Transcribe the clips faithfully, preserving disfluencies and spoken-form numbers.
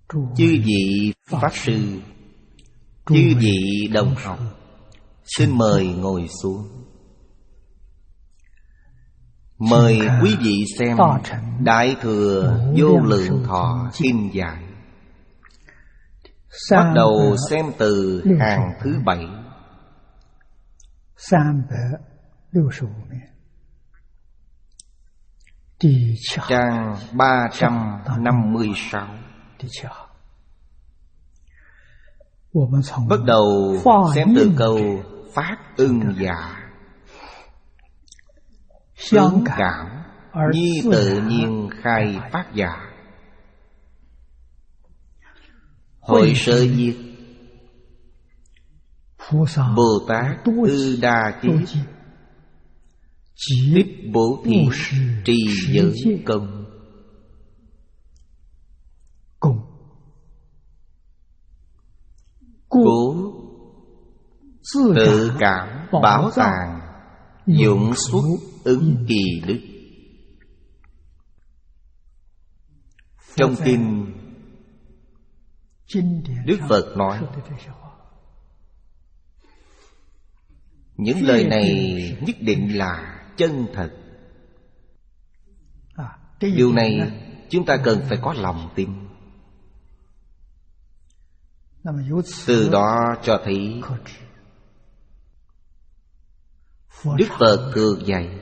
Chư vị Pháp Sư, chư vị đồng học, xin mời ngồi xuống. Mời quý vị xem Đại Thừa Vô Lượng Thọ Kinh Giải. Bắt đầu xem từ hàng thứ bảy. Trang ba trăm năm mươi sáu. Bắt đầu xem từ câu Phát ưng dạ, ứng cảm nhi tự nhiên khai phát dạ. Hội sơ viết Bồ Tát Ư Đa Chí Tích bố thí trì giới công. Cố tự cảm bảo tàng, dụng xuất ứng kỳ đức. Trong kinh Đức Phật nói những lời này nhất định là chân thật. Điều này chúng ta cần phải có lòng tin. Từ đó cho thấy Đức Phật thường dạy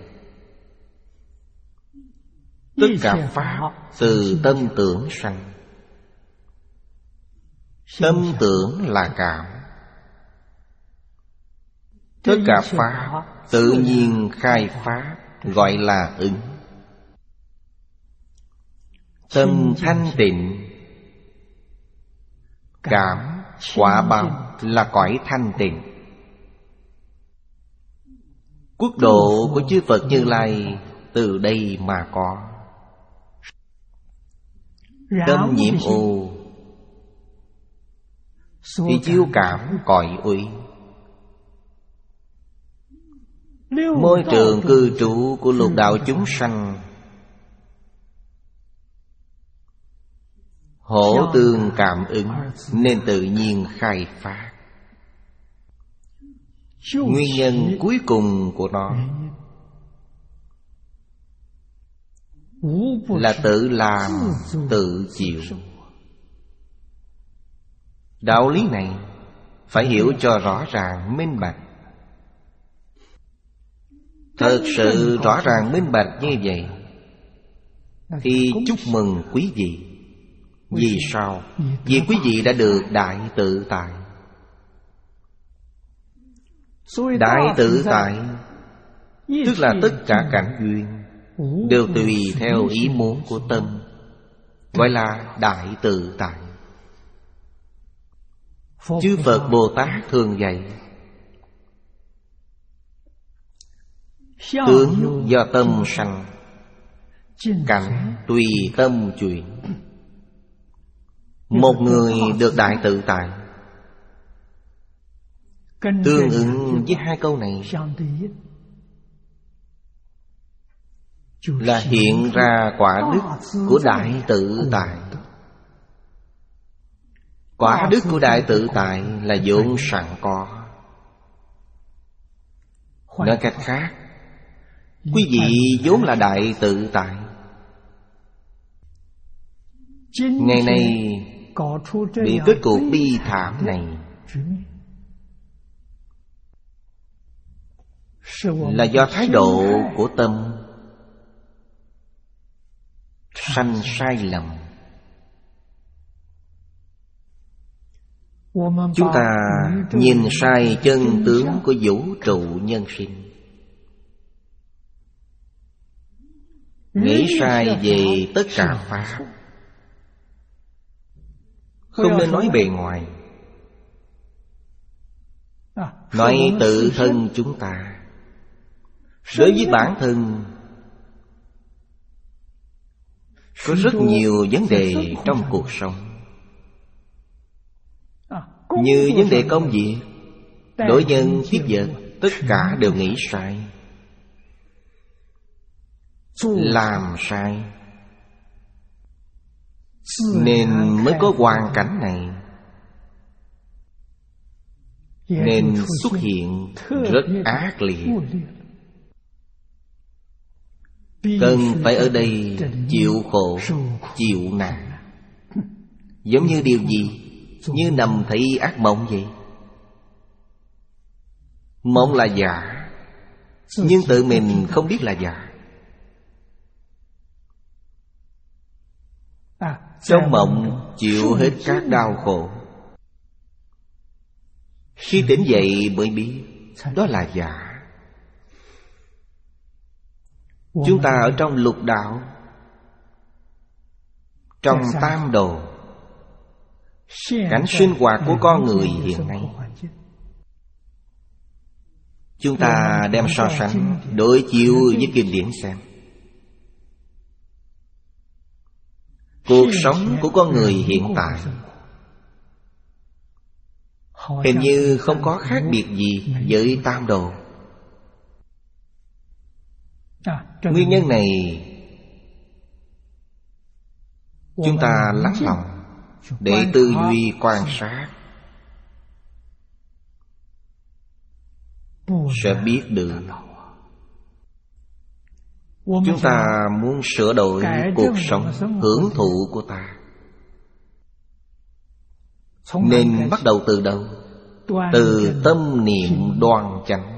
tất cả pháp từ tâm tưởng sanh. Tâm tưởng là cảm. Tất cả pháp tự nhiên khai pháp gọi là ứng. Tâm thanh tịnh, cảm quả báo là cõi thanh tịnh. Quốc độ của chư Phật Như Lai từ đây mà có. Tâm nhiễm ô thì chiêu cảm cõi uy. Môi trường cư trú của lục đạo chúng sanh hỗ tương cảm ứng nên tự nhiên khai phát. Nguyên nhân cuối cùng của nó là tự làm tự chịu. Đạo lý này phải hiểu cho rõ ràng minh bạch. Thật sự rõ ràng minh bạch như vậy thì chúc mừng quý vị. Vì sao? Vì quý vị đã được đại tự tại. Đại tự tại tức là tất cả cảnh duyên đều tùy theo ý muốn của tâm, gọi là đại tự tại. Chư Phật Bồ Tát thường dạy tướng do tâm sanh, cảnh tùy tâm chuyển. Một người được đại tự tại tương ứng với hai câu này là hiện ra quả đức của đại tự tại. Quả đức của đại tự tại là vốn sẵn có. Nói cách khác, quý vị vốn là đại tự tại. Ngày nay bị kết cục bi thảm này là do thái độ của tâm sanh sai lầm. Chúng ta nhìn sai chân tướng của vũ trụ nhân sinh, nghĩ sai về tất cả pháp. Không nên nói bề ngoài, nói tự thân chúng ta. Đối với bản thân có rất nhiều vấn đề trong cuộc sống. Như vấn đề công việc, đối nhân tiếp vật, tất cả đều nghĩ sai, làm sai. nên mới có hoàn cảnh này, nên xuất hiện rất ác liệt. Cần phải ở đây chịu khổ, chịu nạn. Giống như điều gì? Như nằm thấy ác mộng vậy. Mộng là giả, nhưng tự mình không biết là giả. Trong mộng chịu hết các đau khổ, khi tỉnh dậy mới biết đó là giả. Chúng ta ở trong lục đạo, trong tam đồ, cảnh sinh hoạt của con người hiện nay, chúng ta đem so sánh, đối chiếu với kinh điển xem. Cuộc sống của con người hiện tại hình như không có khác biệt gì với tam đồ. Nguyên nhân này chúng ta lắng lòng để tư duy quan sát, sẽ biết được. Chúng ta muốn sửa đổi cuộc sống hưởng thụ của ta, nên bắt đầu từ đâu? Từ tâm niệm đoan chánh.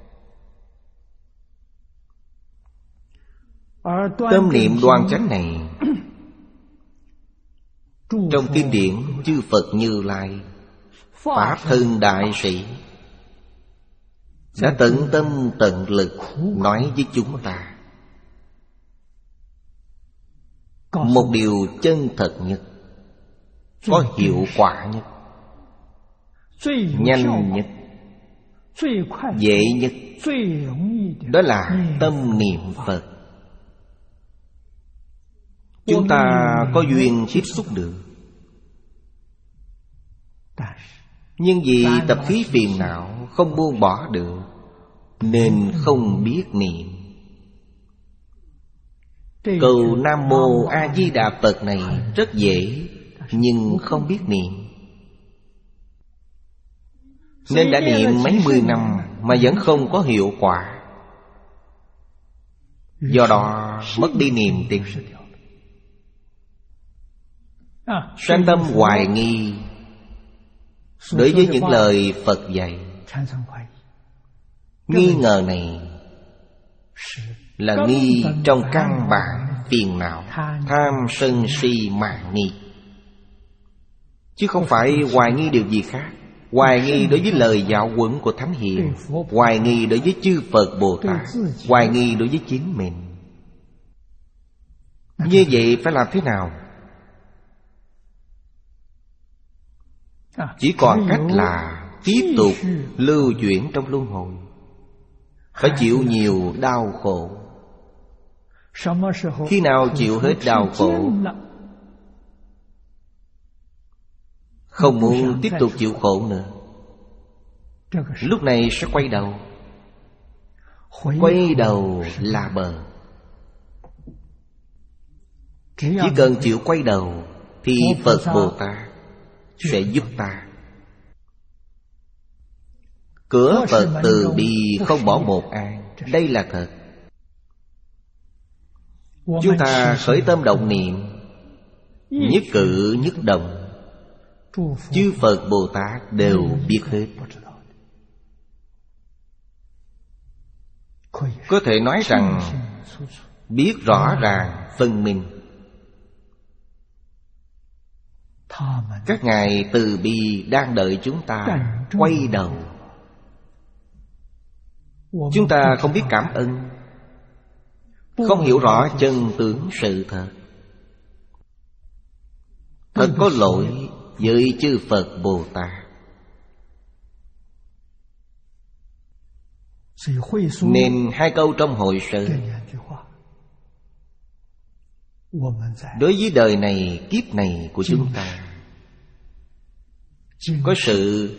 Tâm niệm đoan chánh này, trong kinh điển chư Phật Như Lai, Pháp Thân Đại Sĩ đã tận tâm tận lực nói với chúng ta một điều chân thật nhất, có hiệu quả nhất, nhanh nhất, dễ nhất. Đó là tâm niệm Phật. Chúng ta có duyên tiếp xúc được, nhưng vì tập khí phiền não không buông bỏ được, nên không biết niệm. Cầu Nam Mô A Di Đà Phật này rất dễ, nhưng không biết niệm, nên đã niệm mấy mươi năm mà vẫn không có hiệu quả. Do đó mất đi niềm tin, sanh tâm hoài nghi đối với những lời Phật dạy. Nghi ngờ này là nghi trong căn bản phiền não, tham sân si mạn nghi, chứ không phải hoài nghi điều gì khác. Hoài nghi đối với lời giáo huấn của Thánh Hiền, hoài nghi đối với chư Phật Bồ Tát, hoài nghi đối với chính mình. Như vậy phải làm thế nào? Chỉ còn cách là tiếp tục lưu chuyển trong luân hồi, phải chịu nhiều đau khổ. Khi nào chịu hết đau khổ, không muốn tiếp tục chịu khổ nữa, lúc này sẽ quay đầu. Quay đầu là bờ. Chỉ cần chịu quay đầu thì Phật Bồ Tát sẽ giúp ta. Cửa Phật từ bi không bỏ một ai, đây là thật. Chúng ta khởi tâm động niệm, nhất cử nhất động, chư Phật Bồ Tát đều biết hết. Có thể nói rằng biết rõ ràng phân minh. Các ngài từ bi đang đợi chúng ta quay đầu. Chúng ta không biết cảm ơn, không hiểu rõ chân tướng sự thật, thật có lỗi với chư Phật Bồ Tát. Nên hai câu trong hội sự, đối với đời này, kiếp này của chúng ta, có sự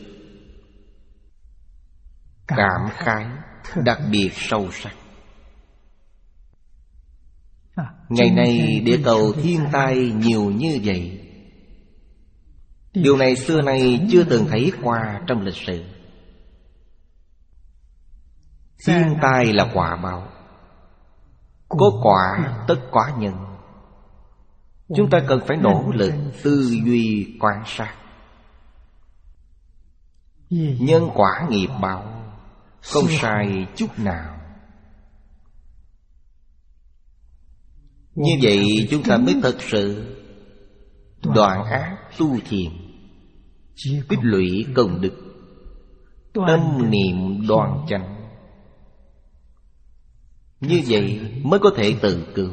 cảm khái đặc biệt sâu sắc. Ngày nay địa cầu thiên tai nhiều như vậy. Điều này xưa nay chưa từng thấy qua trong lịch sử. Thiên tai là quả báo. Có quả tất quả nhân. Chúng ta cần phải nỗ lực tư duy quan sát. Nhân quả nghiệp báo không sai chút nào. Như vậy chúng ta mới thật sự đoạn ác tu thiện, tích lũy công đức, tâm niệm đoan chánh. Như vậy mới có thể tự cứu.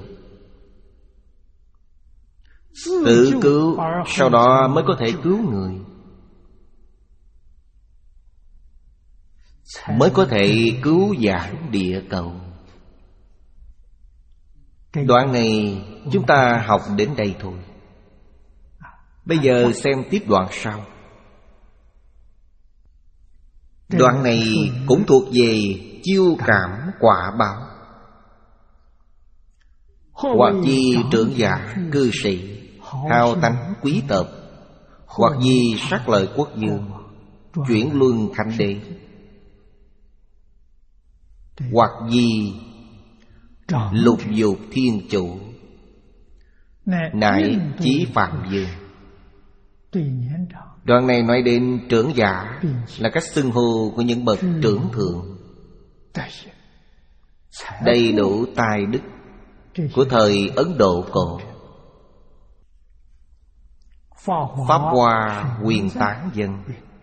Tự cứu sau đó mới có thể cứu người, mới có thể cứu vãn địa cầu. Đoạn này chúng ta học đến đây thôi. Bây giờ xem tiếp đoạn sau. Đoạn này cũng thuộc về chiêu cảm quả báo. Hoặc vì trưởng giả, cư sĩ, hào tánh quý tộc, hoặc vì sát lợi quốc vương, chuyển luân thánh đế, hoặc vì lục dục thiên chủ, nại chí phạm vương. Đoạn này nói đến trưởng giả là cách xưng hô của những bậc trưởng thượng, đầy đủ tài đức của thời Ấn Độ cổ. Pháp Hoa quyền tán dân,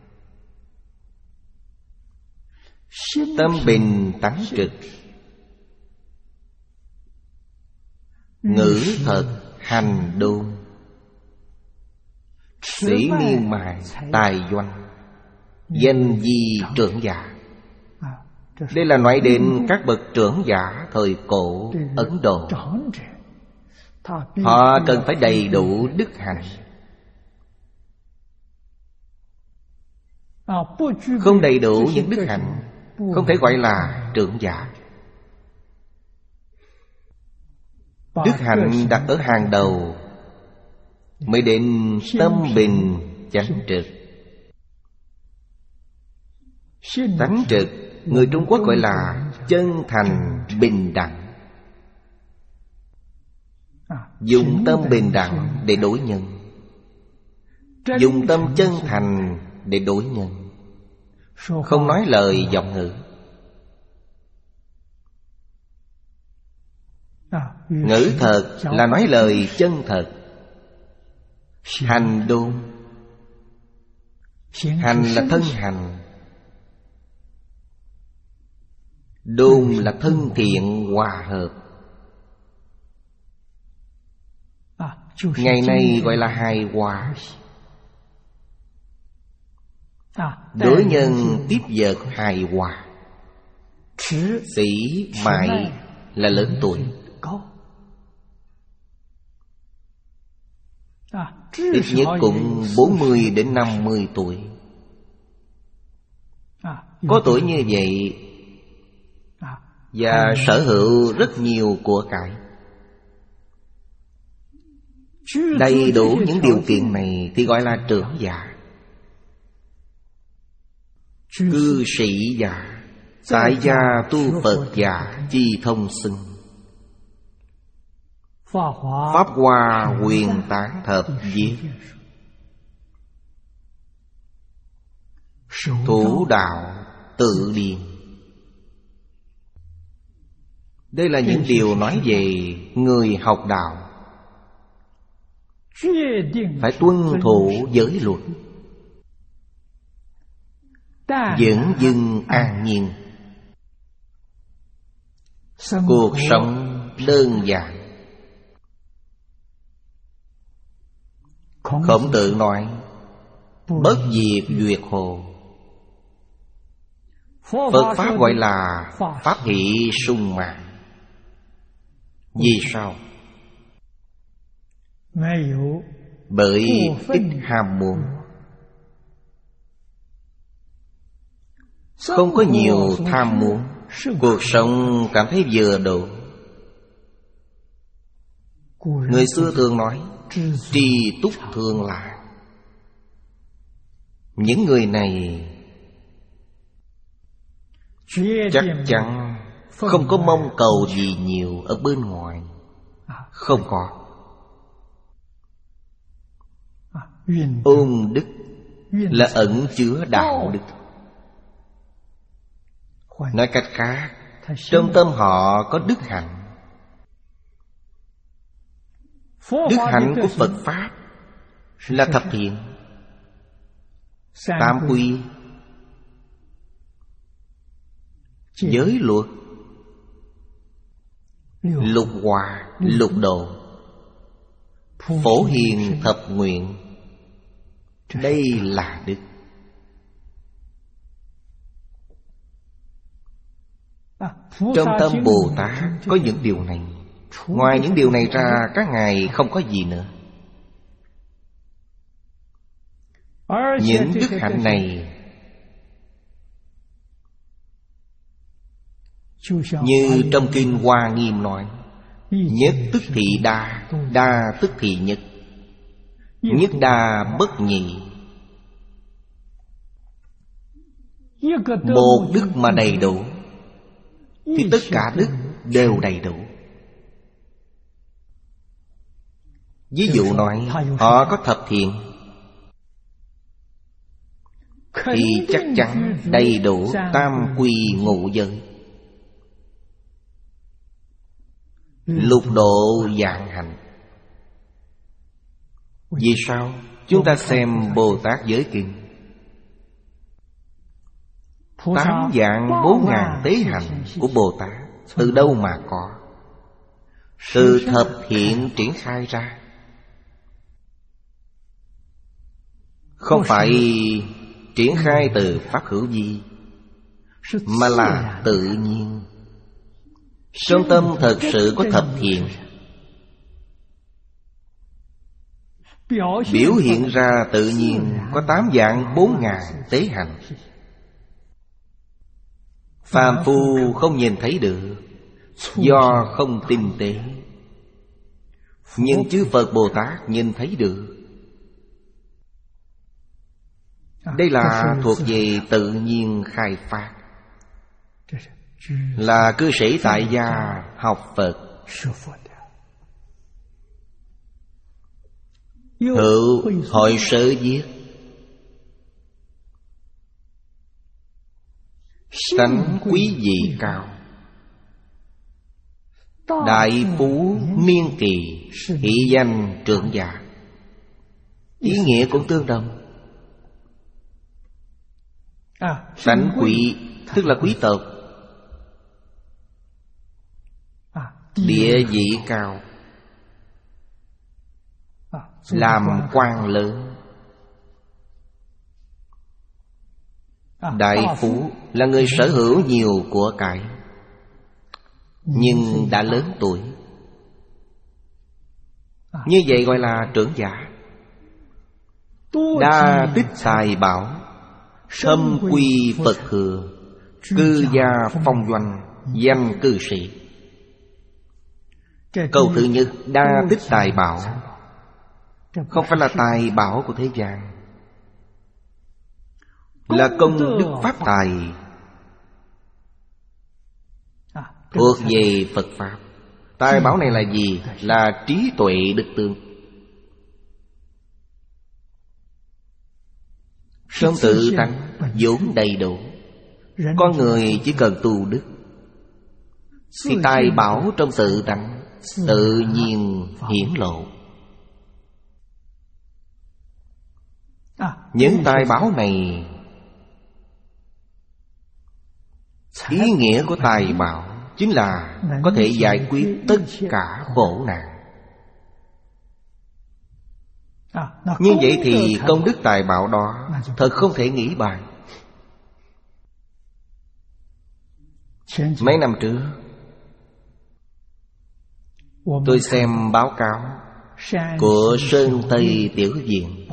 tâm bình tánh trực, ngữ thật hành đôn, sĩ miên mài tài doanh, danh di trưởng giả. Đây là nói đến các bậc trưởng giả thời cổ Ấn Độ. Họ cần phải đầy đủ đức hạnh. Không đầy đủ những đức hạnh không thể gọi là trưởng giả. Đức hạnh đặt ở hàng đầu mới đến tâm bình chánh trực. Tánh trực người Trung Quốc gọi là chân thành bình đẳng. Dùng tâm bình đẳng để đối nhân, dùng tâm chân thành để đối nhân, không nói lời vọng ngữ. Ngữ thật là nói lời chân thật. Hành đôn, hành là thân hành, đôn là thân thiện hòa hợp. Ngày nay gọi là hài hòa. Đối nhân tiếp vật hài hòa. Sĩ mại là lớn tuổi, ít nhất cũng bốn mươi đến năm mươi tuổi. Có tuổi như vậy và sở hữu rất nhiều của cải, đầy đủ những điều kiện này thì gọi là trưởng giả. Cư sĩ giả, tại gia tu Phật giả chi thông xưng. Pháp Hoa huyền tán thập viết. Thủ đạo tự điền. Đây là những điều nói về người học đạo phải tuân thủ giới luật, dưỡng dưng an nhiên, cuộc sống đơn giản. Khổng Tử nói bất diệt duyệt hồ. Phật Pháp gọi là pháp hỷ sung mãn. Vì sao? Bởi ít ham muốn, không có nhiều tham muốn, cuộc sống cảm thấy vừa đủ. Người xưa thường nói tri túc thường lạc. Những người này chắc chắn không có mong cầu gì nhiều ở bên ngoài. Không có. Ôn đức là ẩn chứa đạo đức. Nói cách khác, trong tâm họ có đức hạnh. Đức hạnh của Phật Pháp là thập thiện, tam quy, giới luật, lục hòa, lục độ, phổ hiền thập nguyện. Đây là đức. Trong tâm Bồ Tát có những điều này. Ngoài những điều này ra, các ngài không có gì nữa. Những đức hạnh này như trong Kinh Hoa Nghiêm nói, nhất tức thị đa, đa tức thị nhất, nhất đa bất nhị. Một đức mà đầy đủ thì tất cả đức đều đầy đủ. Ví dụ nói họ có thập thiện thì chắc chắn đầy đủ tam quy ngũ giới, lục độ vạn hạnh. Vì sao? Chúng ta xem Bồ Tát Giới Kinh. Tám vạn bốn ngàn tế hạnh của Bồ Tát từ đâu mà có? Từ thập thiện triển khai ra. Không phải triển khai từ pháp hữu vi, mà là tự nhiên. Trong tâm thật sự có thập thiện, biểu hiện ra tự nhiên có tám vạn bốn ngàn tế hạnh. Phàm phu không nhìn thấy được, do không tinh tế. Nhưng chư Phật Bồ Tát nhìn thấy được. Đây là thuộc về tự nhiên khai phát, là cư sĩ tại gia học Phật. Hữu hội sớ viết, tánh quý vị cao, đại phú niên kỳ, hỷ danh trưởng giả. Ý nghĩa cũng tương đồng. Tánh quý tức là quý tộc, địa vị cao, làm quan lớn. Đại phú là người sở hữu nhiều của cải, nhưng đã lớn tuổi. Như vậy gọi là trưởng giả. Đa tích tài bảo, thâm quy Phật thừa, cư gia phong doanh, danh cư sĩ. Câu thứ nhất, đa tích tài bảo, không phải là tài bảo của thế gian, là công đức pháp tài, thuộc về Phật Pháp. Tài bảo này là gì? Là trí tuệ đức tương. Trong tự tánh vốn đầy đủ. Con người chỉ cần tu đức thì tài bảo trong tự tánh tự nhiên hiển lộ. Những tài bảo này, ý nghĩa của tài bảo chính là có thể giải quyết tất cả khổ nạn. Như vậy thì công đức tài bảo đó thật không thể nghĩ bàn. Mấy năm trước tôi xem báo cáo của Sơn Tây Tiểu Viện.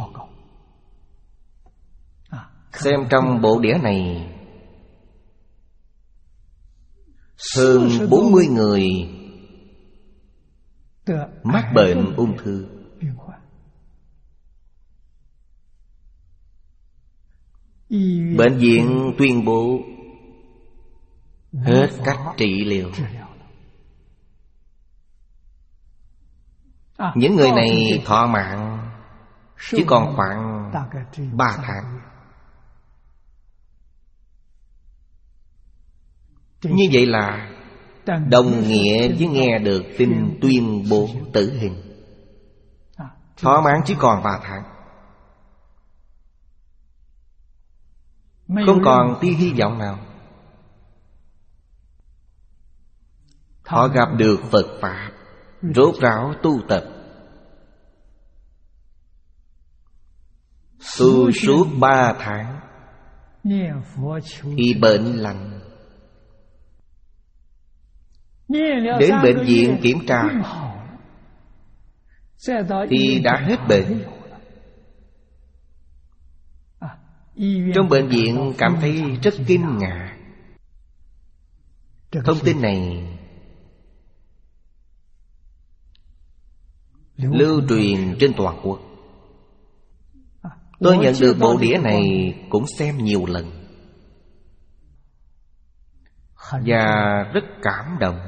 Xem trong bộ đĩa này, hơn bốn mươi người mắc bệnh ung thư. Bệnh viện tuyên bố hết cách trị liệu. Những người này thọ mạng chỉ còn khoảng ba tháng. Như vậy là đồng nghĩa với nghe được tin tuyên bố tử hình. Thọ mạng chỉ còn ba tháng, không còn tia hy vọng nào. Họ gặp được Phật Pháp, rốt ráo tu tập, tu suốt ba tháng, thì bệnh lành. Đến bệnh viện kiểm tra thì đã hết bệnh. Trong bệnh viện cảm thấy rất kinh ngạc. Thông tin này lưu truyền trên toàn quốc. Tôi nhận được bộ đĩa này cũng xem nhiều lần, và rất cảm động.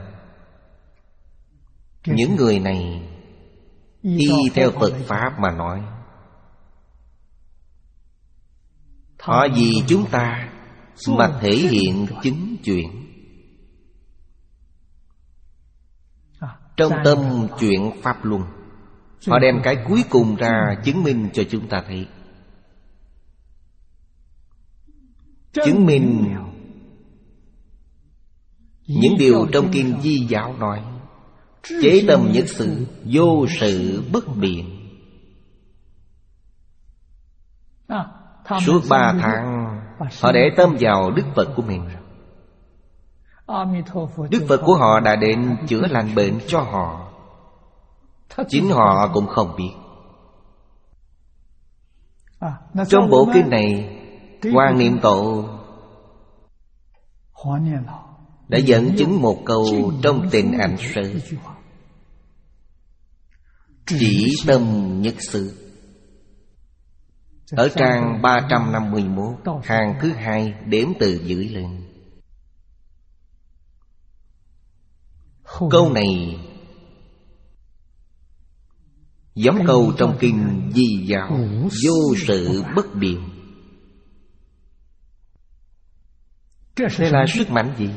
Những người này y theo Phật Pháp mà nói, họ vì chúng ta mà thể hiện chứng chuyện. Trong tâm chuyện Pháp Luân, họ đem cái cuối cùng ra chứng minh cho chúng ta thấy. Chứng minh những điều trong Kinh Di Giáo nói: chế tâm nhất sự, vô sự bất biện. Suốt ba tháng họ để tâm vào Đức Phật của mình. Đức Phật của họ đã đến chữa lành bệnh cho họ, chính họ cũng không biết. Trong bộ kinh này, Quan Niệm Tổ đã dẫn chứng một câu trong Tịnh Ảnh Sớ: chỉ tâm nhất sự. Ở trang ba trăm năm mươi mốt, hàng thứ hai đếm từ dưới lên. Câu này giống câu trong Kinh Di Giáo: vô sự bất biện. Đây là sức mạnh gì?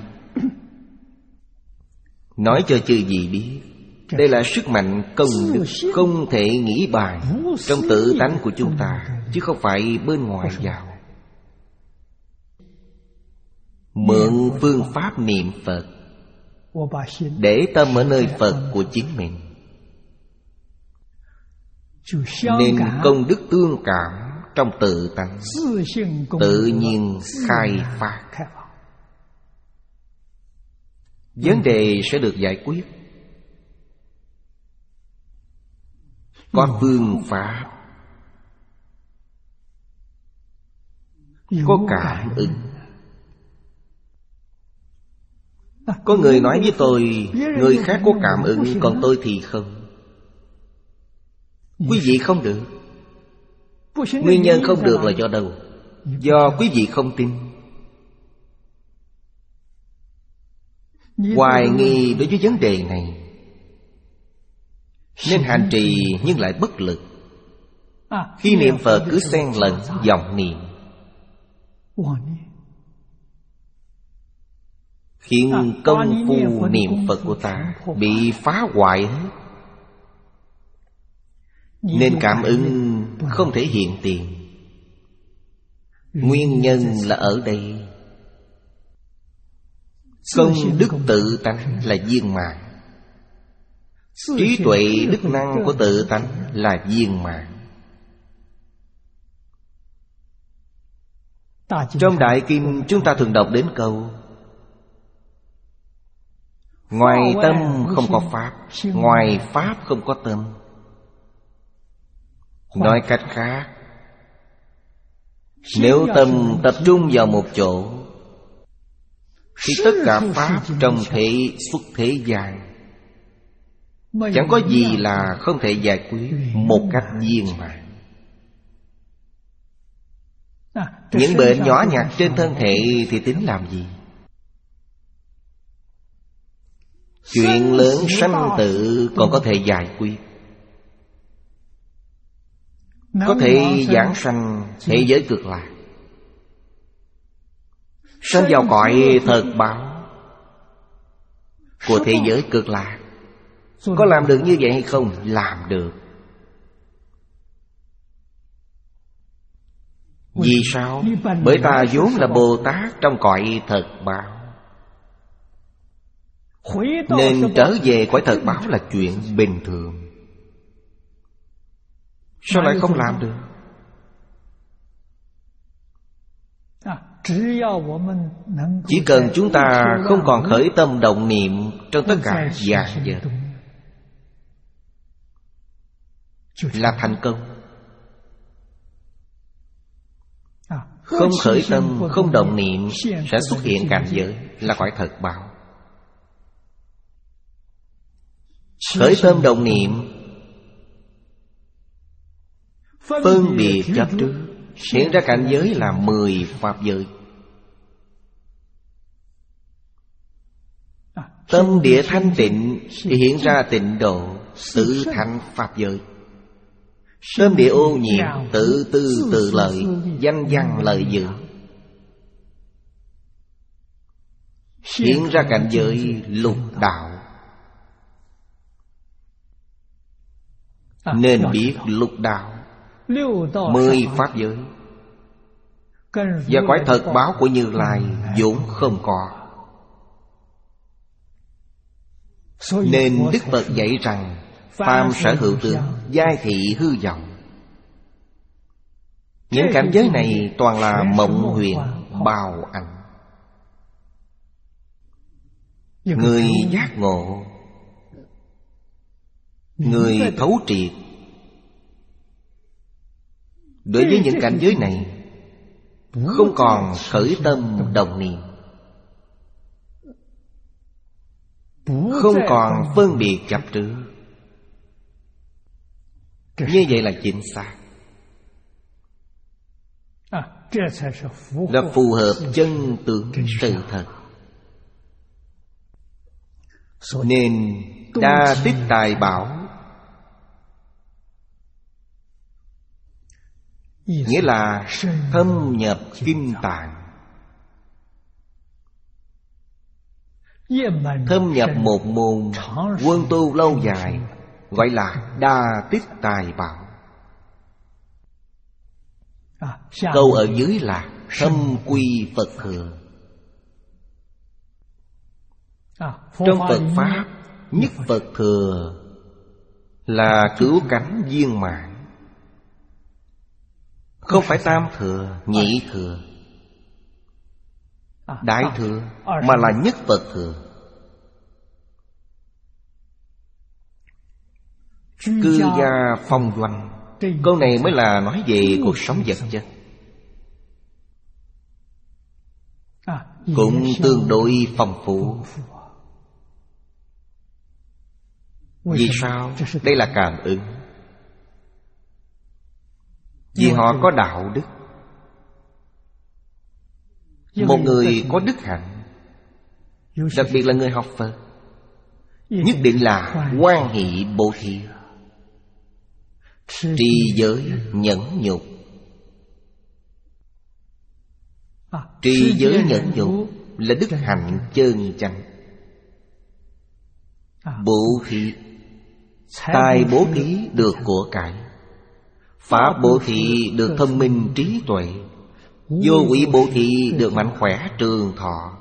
Nói cho chư vị biết, đây là sức mạnh công đức, không thể nghĩ bàn, trong tự tánh của chúng ta, chứ không phải bên ngoài vào. Mượn phương pháp niệm Phật, để tâm ở nơi Phật của chính mình, nên công đức tương cảm trong tự tánh tự nhiên khai phát. Vấn đề sẽ được giải quyết. Có phương pháp, có cảm ứng. Có người nói với tôi, người khác có cảm ứng, còn tôi thì không. Quý vị không được. Nguyên nhân không được là do đâu? Do quý vị không tin, hoài nghi đối với vấn đề này, nên hành trì nhưng lại bất lực. Khi niệm Phật cứ xen lẫn vọng niệm, khiến công phu niệm Phật của ta bị phá hoại hết, nên cảm ứng không thể hiện tiền. Nguyên nhân là ở đây. Công đức tự tánh là viên mãn, trí tuệ đức năng của tự tánh là viên mãn. Trong Đại Kinh chúng ta thường đọc đến câu: ngoài tâm không có Pháp, ngoài Pháp không có tâm. Nói cách khác, nếu tâm tập trung vào một chỗ, thì tất cả Pháp trong thế xuất thế gian Chẳng có gì là không thể giải quyết một cách viên mãn. Những bệnh nhỏ nhặt trên thân thể thì tính làm gì? Chuyện lớn sanh tử còn có thể giải quyết, có thể giảng sanh thế giới cực lạc, sanh vào cõi thật báo của thế giới cực lạc. Có làm được như vậy hay không? Làm được. Vì sao? Bởi ta vốn là Bồ Tát trong cõi thật báo, nên trở về cõi thật báo là chuyện bình thường. Sao lại không làm được? Chỉ cần chúng ta không còn khởi tâm động niệm trong tất cả vạn vật là thành công. Không khởi tâm, không động niệm sẽ xuất hiện cảnh giới là cõi thật báo. Khởi tâm động niệm, phân biệt chấp trước, hiện ra cảnh giới là mười pháp giới. Tâm địa thanh tịnh thì hiện ra tịnh độ, tự thành pháp giới. Tâm địa ô nhiễm, tự tư tự lợi, danh văn lợi dưỡng, hiện ra cảnh giới lục đạo. Nên biết lục đạo, mười pháp giới và cõi thật báo của Như Lai vốn không có. Nên Đức Phật dạy rằng phàm sở hữu tướng, giai thị hư vọng. Những cảnh giới này toàn là mộng huyền, bào ảnh. Người giác ngộ, người thấu triệt, đối với những cảnh giới này không còn khởi tâm động niệm, không còn phân biệt chấp trước. Như vậy là chính xác, là phù hợp chân tướng sự thật. Nên đa tích tài bảo nghĩa là thâm nhập kinh tạng. Thâm nhập một môn quân tu lâu dài gọi là đa tích tài bảo. Câu ở dưới là thâm quy Phật thừa. Trong Phật Pháp, nhất Phật thừa là cửu cánh viên mãn, không phải tam thừa, nhị thừa, đại thừa, mà là nhất Phật thừa. Cư gia phong doanh, câu này mới là nói về cuộc sống vật chất, cũng tương đối phong phú. Vì sao? Đây là cảm ứng. Vì họ có đạo đức. Một người có đức hạnh, đặc biệt là người học Phật, nhất định là hoan hỷ bố thí, trì giới nhẫn nhục. Trì giới nhẫn nhục là đức hạnh chân chánh. Bố thí, tài bố thí được của cải, pháp bố thí được thông minh trí tuệ, vô quỷ bố thí được mạnh khỏe trường thọ.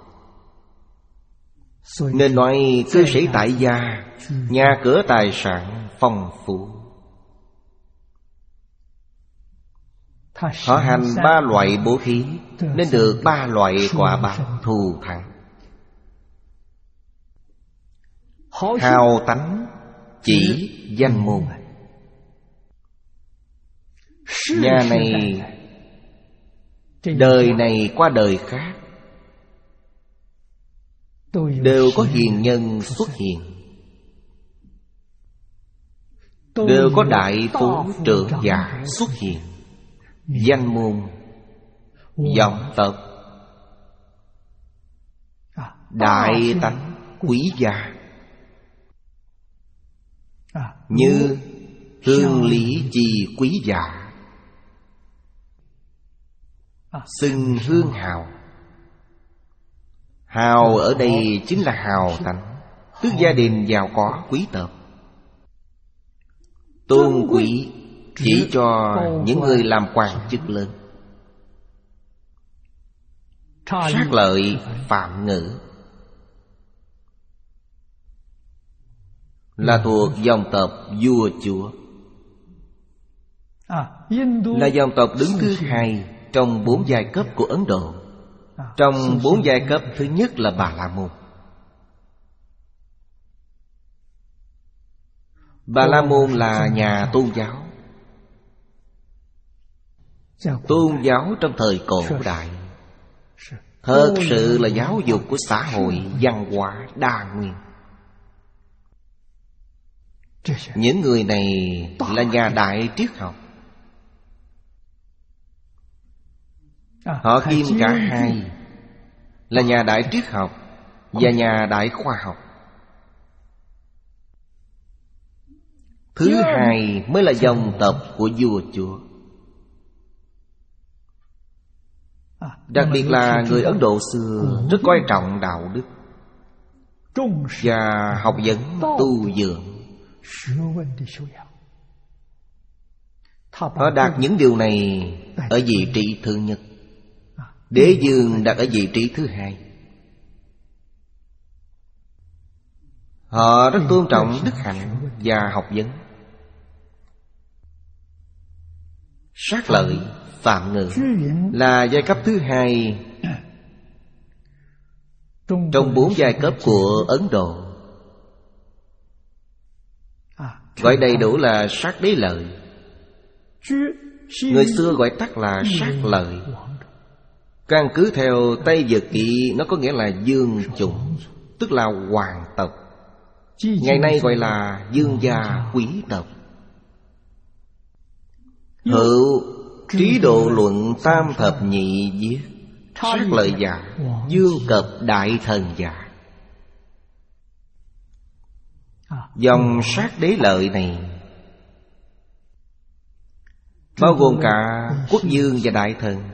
Nên nói cư sĩ tại gia, nhà cửa tài sản phong phú. Họ hành ba loại bố thí nên được ba loại quả báo thù thắng. Hào tánh chỉ danh môn. Nhà này đời này qua đời khác đều có hiền nhân xuất hiện. đều có đại phú trưởng giả xuất hiện. Danh môn, dòng tộc, đại tánh quý gia, như hương lý chi quý giả, xưng hương hào. Hào ở đây chính là hào tánh, tức gia đình giàu có quý tộc. Tôn quý chỉ cho những người làm quan chức lớn. Sát lợi phạm ngữ là thuộc dòng tộc vua chúa, là dòng tộc đứng thứ hai trong bốn giai cấp của Ấn Độ. Trong bốn giai cấp, thứ nhất là Bà La Môn. Bà La Môn là nhà tôn giáo. Tôn giáo trong thời cổ đại thật sự là giáo dục của xã hội văn hóa đa nguyên. Những người này là nhà đại triết học. Họ kiêm cả hai, là nhà đại triết học và nhà đại khoa học. Thứ hai mới là dòng tộc của vua chúa. Đặc biệt là người Ấn Độ xưa rất coi trọng đạo đức và học vấn tu dưỡng. Họ đặt những điều này ở vị trí thứ nhất, đế vương đặt ở vị trí thứ hai. Họ rất tôn trọng đức hạnh và học vấn. Sát lợi phạm ngữ là giai cấp thứ hai trong bốn giai cấp của Ấn Độ, gọi đầy đủ là sát đế lợi. Người xưa gọi tắt là sát lợi. Căn cứ theo Tây Việt kỵ, nó có nghĩa là dương chủng, tức là hoàng tộc. Ngày nay gọi là dương gia quý tộc. Hữu Trí Độ Luận tam thập nhị viết: sát lợi giả, dương cập đại thần giả. Dòng sát đế lợi này bao gồm cả quốc dương và đại thần.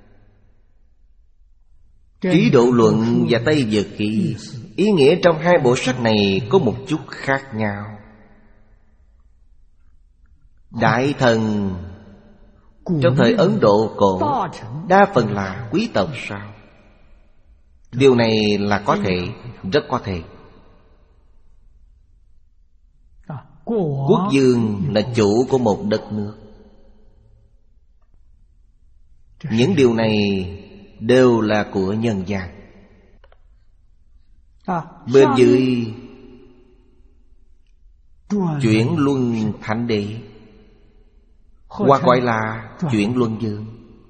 Trí Độ Luận và Tây Việt kỵ, ý nghĩa trong hai bộ sách này có một chút khác nhau. Đại thần trong thời Ấn Độ cổ đa phần là quý tộc sao? Điều này là có thể, rất có thể. Quốc vương là chủ của một đất nước. Những điều này đều là của nhân gian. Bên dưới chuyển luân thánh đế, hoặc gọi là chuyển luân vương,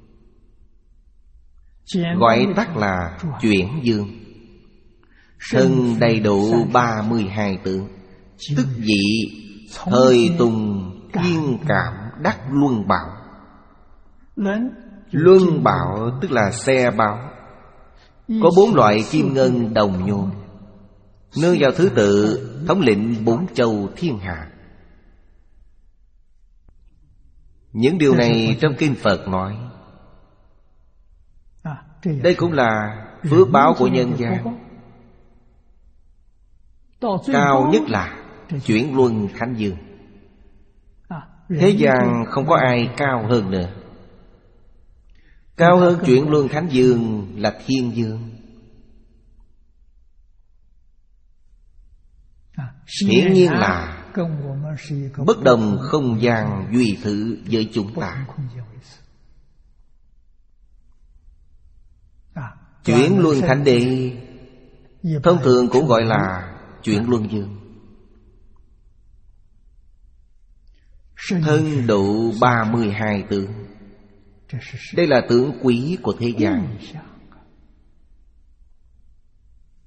gọi tắt là chuyển vương. Thân đầy đủ ba mươi hai tướng, tức vị thời tùng kiên cảm đắc luân bảo. Luân bảo tức là xe bảo, có bốn loại kim ngân đồng nhôm, nương vào thứ tự thống lĩnh bốn châu thiên hạ. Những điều này trong kinh Phật nói. Đây cũng là phước báo của nhân gian. Cao nhất là chuyển luân thánh dương. Thế gian không có ai cao hơn nữa. Cao hơn chuyển luân thánh dương là thiên dương. Hiển nhiên là bất đồng không gian duy thử với chúng ta. Chuyển luân thánh đế thông thường cũng gọi là chuyển luân dương. Thân độ ba mươi hai tướng. Đây là tướng quý của thế gian.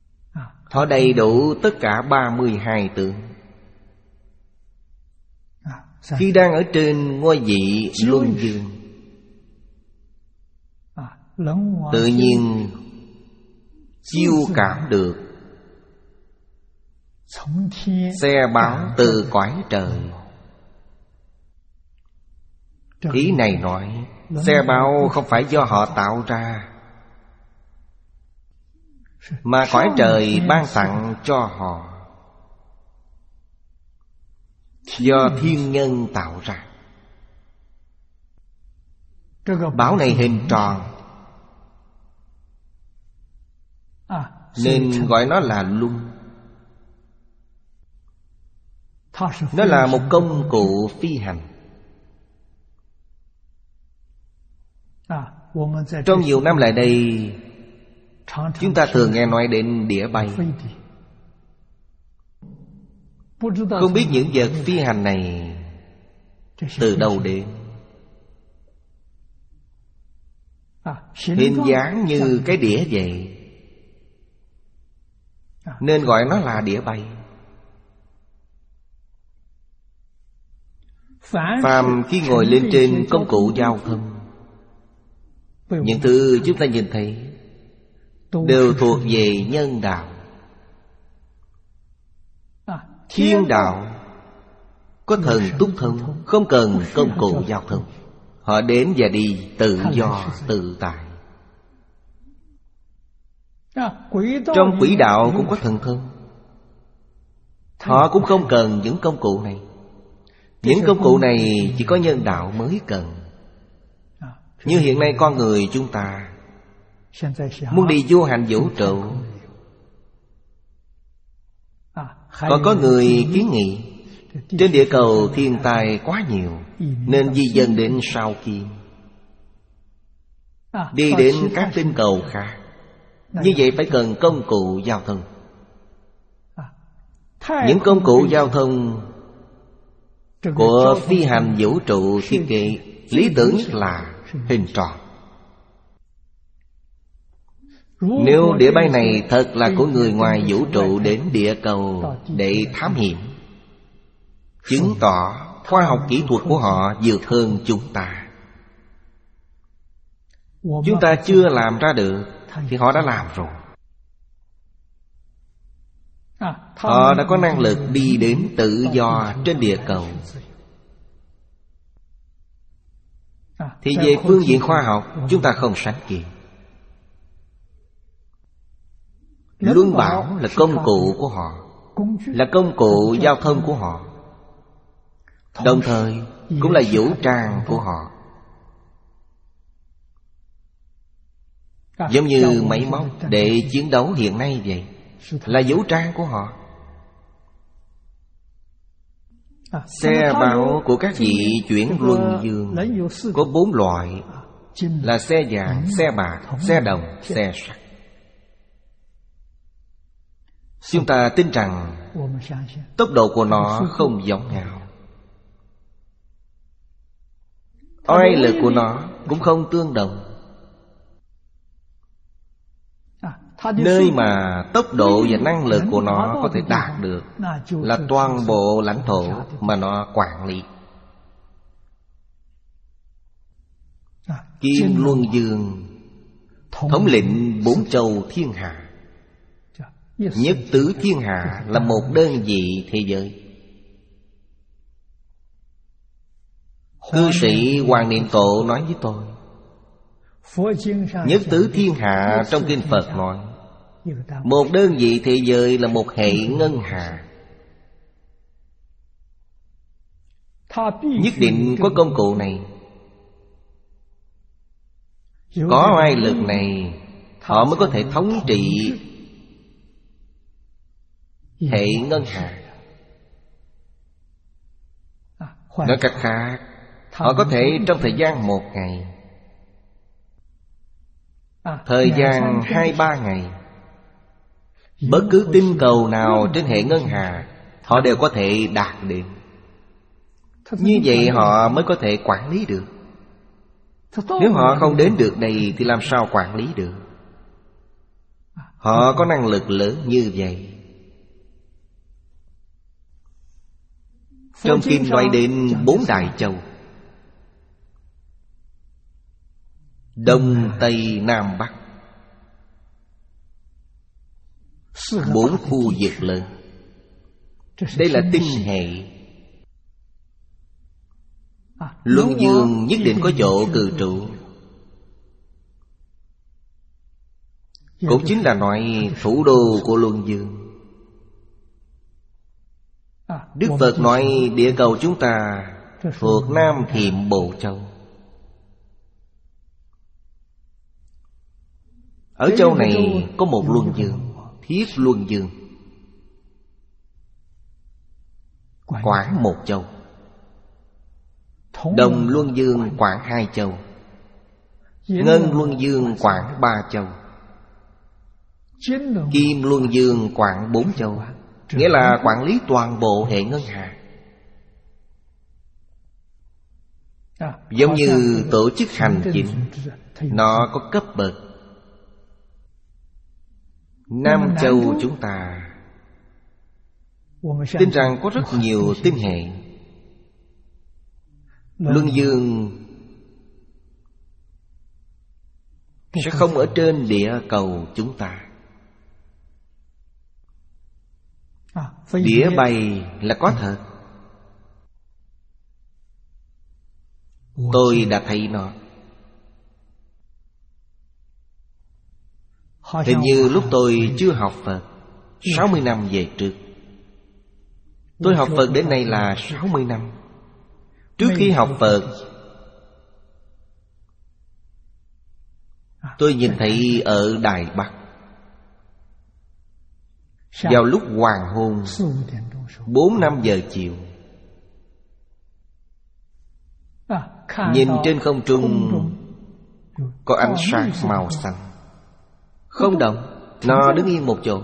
Họ đầy đủ tất cả ba mươi hai tướng. Khi đang ở trên ngôi vị luân dương, tự nhiên chiêu cảm được xe báo từ cõi trời. Ý này nói xe báo không phải do họ tạo ra, mà cõi trời ban tặng cho họ, do thiên nhân tạo ra. Báo này hình tròn nên gọi nó là luân. Nó là một công cụ phi hành. Trong nhiều năm lại đây, chúng ta thường nghe nói đến đĩa bay. Không biết những vật phi hành này từ đâu đến. Hình dáng như cái đĩa vậy, nên gọi nó là đĩa bay. Phàm khi ngồi lên trên công cụ giao thông, những thứ chúng ta nhìn thấy đều thuộc về nhân đạo. Thiên đạo có thần túc thông, không cần công cụ giao thông. Họ đến và đi tự do tự tại. Trong quỹ đạo cũng có thần thông. Họ cũng không cần những công cụ này. Những công cụ này chỉ có nhân đạo mới cần. Như hiện nay con người chúng ta muốn đi du hành vũ trụ, còn có người kiến nghị trên địa cầu thiên tai quá nhiều, nên di dân đến sao Kim, đi đến các tinh cầu khác. Như vậy phải cần công cụ giao thông. Những công cụ giao thông của phi hành vũ trụ thiết kế lý tưởng nhất là hình tròn. Nếu đĩa bay này thật là của người ngoài vũ trụ đến địa cầu để thám hiểm, chứng tỏ khoa học kỹ thuật của họ vượt hơn chúng ta. Chúng ta chưa làm ra được thì họ đã làm rồi. Họ đã có năng lực đi đến tự do trên địa cầu. Thì về phương diện khoa học chúng ta không sánh kịp. Luân bảo là công cụ của họ, là công cụ giao thông của họ, đồng thời cũng là vũ trang của họ. Giống như máy móc để chiến đấu hiện nay vậy, là vũ trang của họ. Xe báo của các vị chuyển luân dương có bốn loại, là xe vàng, xe bạc, xe đồng, xe sắt. Chúng ta tin rằng tốc độ của nó không giống nhau, oai lực của nó cũng không tương đồng. Nơi mà tốc độ và năng lực của nó có thể đạt được là toàn bộ lãnh thổ mà nó quản lý. Kim Luân Dương thống lĩnh bốn châu thiên hạ. Nhất tứ thiên hạ là một đơn vị thế giới. Cư sĩ Hoàng Niệm Tổ nói với tôi, nhất tứ thiên hạ trong kinh Phật nói, một đơn vị thế giới là một hệ ngân hà. Nhất định có công cụ này, có oai lực này, họ mới có thể thống trị hệ ngân hà. Nói cách khác, họ có thể trong thời gian một ngày, thời gian hai ba ngày, bất cứ tinh cầu nào trên hệ ngân hà họ đều có thể đạt đến. Như vậy họ mới có thể quản lý được. Nếu họ không đến được đây thì làm sao quản lý được? Họ có năng lực lớn như vậy. Trong kinh nói đến bốn đại châu: Đông, Tây, Nam, Bắc, bốn khu vực lớn. Đây là tinh hệ. Luân dương nhất định có chỗ cư trụ. Cũng chính là nói thủ đô của Luân dương. Đức Phật nói địa cầu chúng ta thuộc Nam Thiểm Bộ Châu. Ở châu này có một luân dương, Thiết Luân Dương, quản một châu. Đồng Luân Dương quản hai châu. Ngân Luân Dương quản ba châu. Kim Luân Dương quản bốn châu. Nghĩa là quản lý toàn bộ hệ ngân hà. Giống như tổ chức hành chính, nó có cấp bậc. Nam châu chúng ta tin rằng có rất nhiều tinh hệ. Luân dương sẽ không ở trên địa cầu chúng ta. Đĩa bay là có thật. Tôi đã thấy nó. Hình như lúc tôi chưa học Phật, sáu mươi năm về trước. Tôi học Phật đến nay là sáu mươi năm. Trước khi học Phật, tôi nhìn thấy ở Đài Bắc, vào lúc hoàng hôn, bốn năm giờ chiều, nhìn trên không trung có ánh sáng màu xanh, không động, nó đứng yên một chỗ.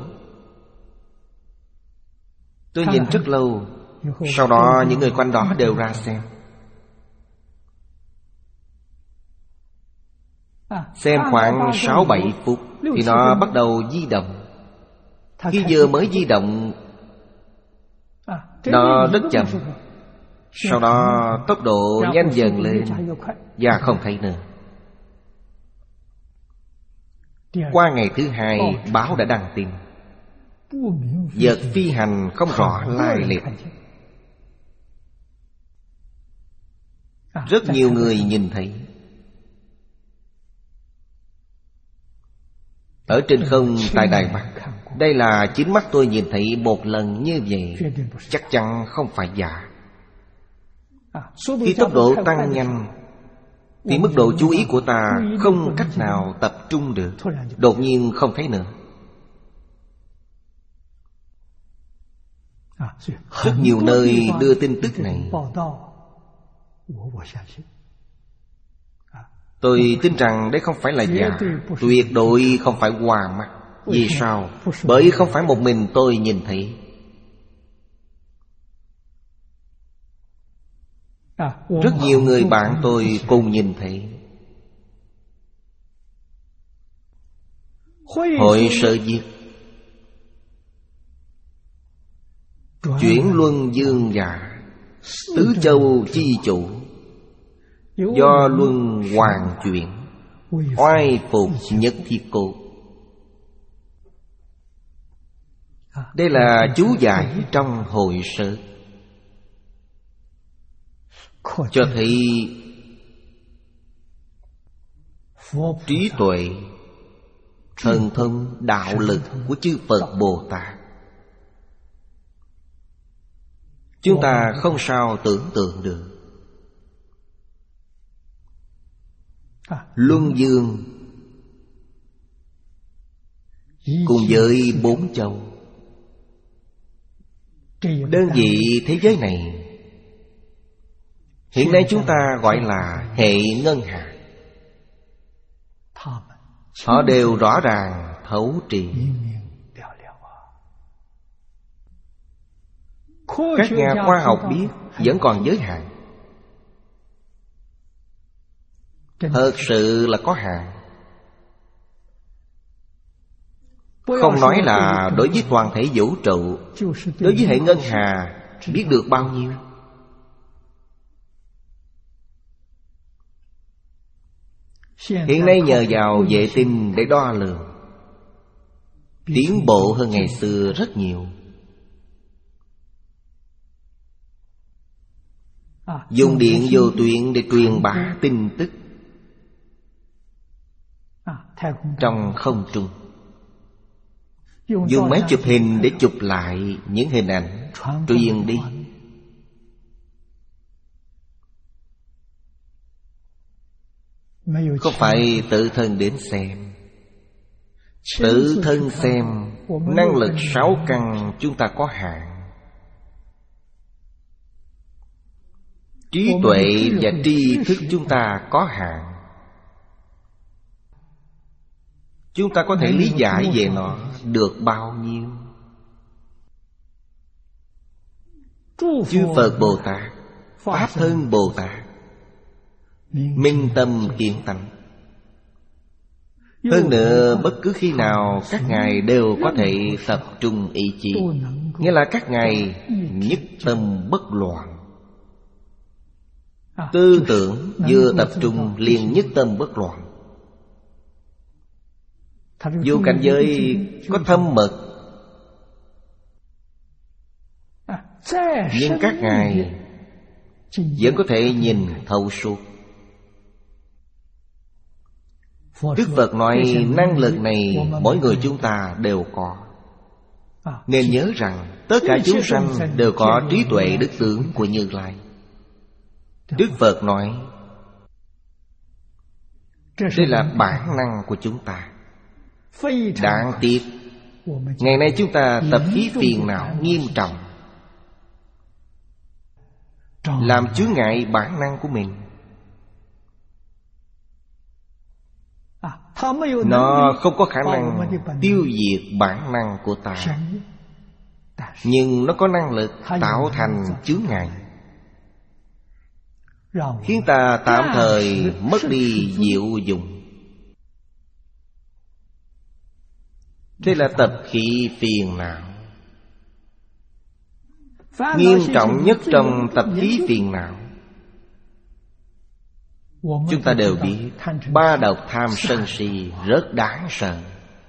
Tôi nhìn rất lâu. Sau đó những người quanh đó đều ra xem. Xem khoảng sáu bảy phút thì nó bắt đầu di động. Khi vừa mới di động, nó rất chậm. Sau đó tốc độ nhanh dần lên và không thấy nữa. Qua ngày thứ hai, báo đã đăng tin vật phi hành không rõ lai lịch. Rất nhiều người nhìn thấy. Ở trên không tại Đài Bắc, đây là chính mắt tôi nhìn thấy một lần như vậy. Chắc chắn không phải giả. Khi tốc độ tăng nhanh thì mức độ chú ý của ta không cách nào tập trung được. Đột nhiên không thấy nữa. Rất nhiều nơi đưa tin tức này. Tôi tin rằng đây không phải là giả. Tuyệt đối không phải hoa mắt. Vì sao? Bởi không phải một mình tôi nhìn thấy. Rất nhiều người bạn tôi cùng nhìn thấy. Hội Sở Diệt chuyển luân dương giả, tứ châu chi chủ, do luân hoàn chuyển, oai phục nhất thiết cốt. Đây là chú giải trong Hội Sở, cho thấy trí tuệ, thần thông, đạo lực của chư Phật Bồ Tát. Chúng ta không sao tưởng tượng được. Luân dương cùng với bốn châu, đơn vị thế giới này hiện nay chúng ta gọi là hệ ngân hà. Họ đều rõ ràng thấu triệt. Các nhà khoa học biết vẫn còn giới hạn. Thật sự là có hạn. Không nói là đối với toàn thể vũ trụ, đối với hệ ngân hà biết được bao nhiêu. Hiện nay nhờ vào vệ tinh để đo lường, tiến bộ hơn ngày xưa rất nhiều. Dùng điện vô tuyến để truyền bá tin tức trong không trung. Dùng máy chụp hình để chụp lại những hình ảnh, truyền đi. Không phải tự thân đến xem. Tự thân xem, năng lực sáu căn chúng ta có hạn. Trí tuệ và tri thức chúng ta có hạn. Chúng ta có thể lý giải về nó được bao nhiêu? Chư Phật Bồ Tát, Pháp Thân Bồ Tát, minh tâm kiến tánh. Hơn nữa, bất cứ khi nào các ngài đều có thể tập trung ý chí, nghĩa là các ngài nhất tâm bất loạn. Tư tưởng vừa tập trung liền nhất tâm bất loạn. Dù cảnh giới có thâm mật, nhưng các ngài vẫn có thể nhìn thấu suốt. Đức Phật nói năng lực này mỗi người chúng ta đều có. Nên nhớ rằng tất cả chúng sanh đều có trí tuệ đức tướng của Như Lai. Đức Phật nói đây là bản năng của chúng ta. Đáng tiếc ngày nay chúng ta tập khí phiền não nghiêm trọng, làm chướng ngại bản năng của mình. Nó không có khả năng tiêu diệt bản năng của ta, nhưng nó có năng lực tạo thành chướng ngại, khiến ta tạm thời mất đi diệu dụng. Đây là tập khí phiền não. Nghiêm trọng nhất trong tập khí phiền não, chúng ta đều biết ba độc tham sân si rất đáng sợ.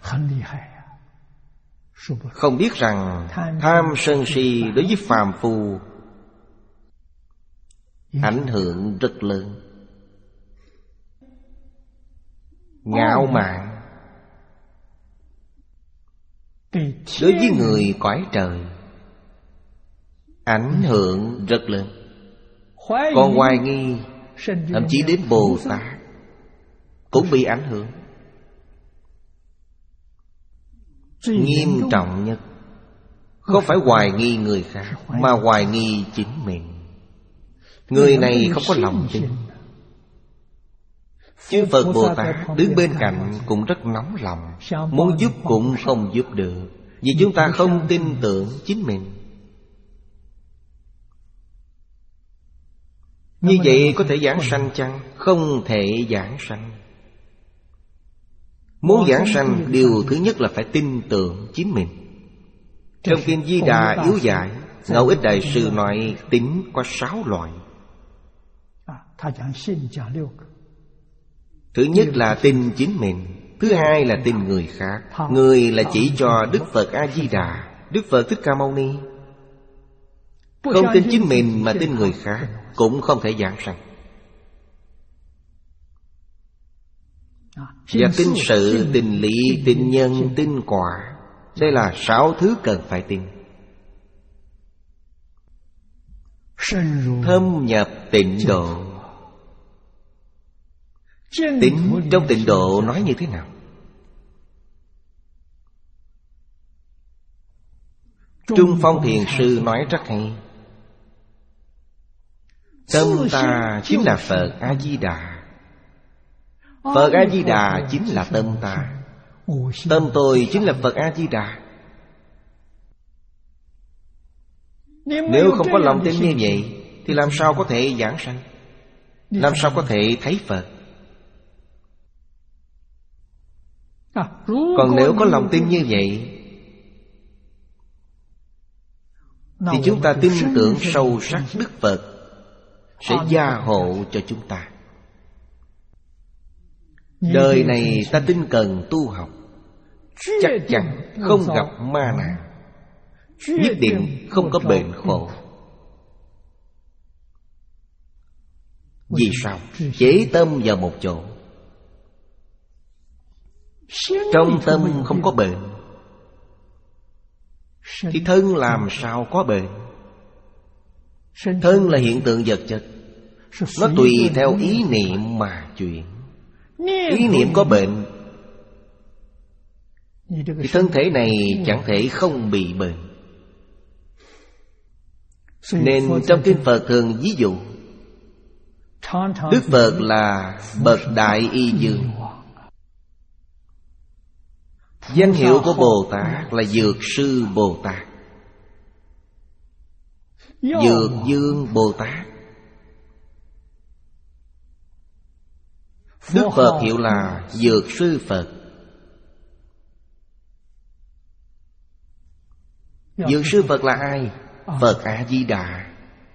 Không biết rằng tham sân si đối với phàm phu ảnh hưởng rất lớn. Ngạo mạn đối với người cõi trời ảnh hưởng rất lớn. Còn hoài nghi, thậm chí đến Bồ Tát cũng bị ảnh hưởng. Nghiêm trọng nhất không phải hoài nghi người khác, mà hoài nghi chính mình. Người này không có lòng tin. Chư Phật Bồ Tát đứng bên cạnh cũng rất nóng lòng, muốn giúp cũng không giúp được, vì chúng ta không tin tưởng chính mình. Như vậy có thể giảng sanh chăng? Không thể giảng sanh. Muốn giảng sanh, điều thứ nhất là phải tin tưởng chính mình. Trong Kinh Di Đà yếu giải, Ngẫu Ích Đại Sư nói tín có sáu loại. Thứ nhất là tin chính mình. Thứ hai là tin người khác. Người là chỉ cho Đức Phật A-di-đà, Đức Phật Thích Ca Mâu Ni. Không tin chính mình mà tin người khác cũng không thể giảng sanh. Và tin sự, tin lý, tin nhân, tin quả. Đây là sáu thứ cần phải tin. Thâm nhập tịnh độ. Tín trong tịnh độ nói như thế nào? Trung Phong Thiền Sư nói rất hay. Tâm ta chính là Phật A-di-đà. Phật A-di-đà chính là tâm ta. Tâm tôi chính là Phật A-di-đà. Nếu không có lòng tin như vậy thì làm sao có thể giảng sanh? Làm sao có thể thấy Phật? Còn nếu có lòng tin như vậy thì chúng ta tin tưởng sâu sắc Đức Phật sẽ gia hộ cho chúng ta. Đời này ta tinh cần tu học, chắc chắn không gặp ma nạn, nhất định không có bệnh khổ. Vì sao? Chế tâm vào một chỗ. Trong tâm không có bệnh thì thân làm sao có bệnh? Thân là hiện tượng vật chất, nó tùy theo ý niệm mà chuyển. Ý niệm có bệnh thì thân thể này chẳng thể không bị bệnh. Nên trong kinh Phật thường ví dụ Đức Phật là bậc đại y dương. Danh hiệu của Bồ Tát là Dược Sư Bồ Tát, Dược Dương Bồ Tát. Đức Phật hiệu là Dược Sư Phật. Dược Sư Phật là ai? Phật A-di-đà.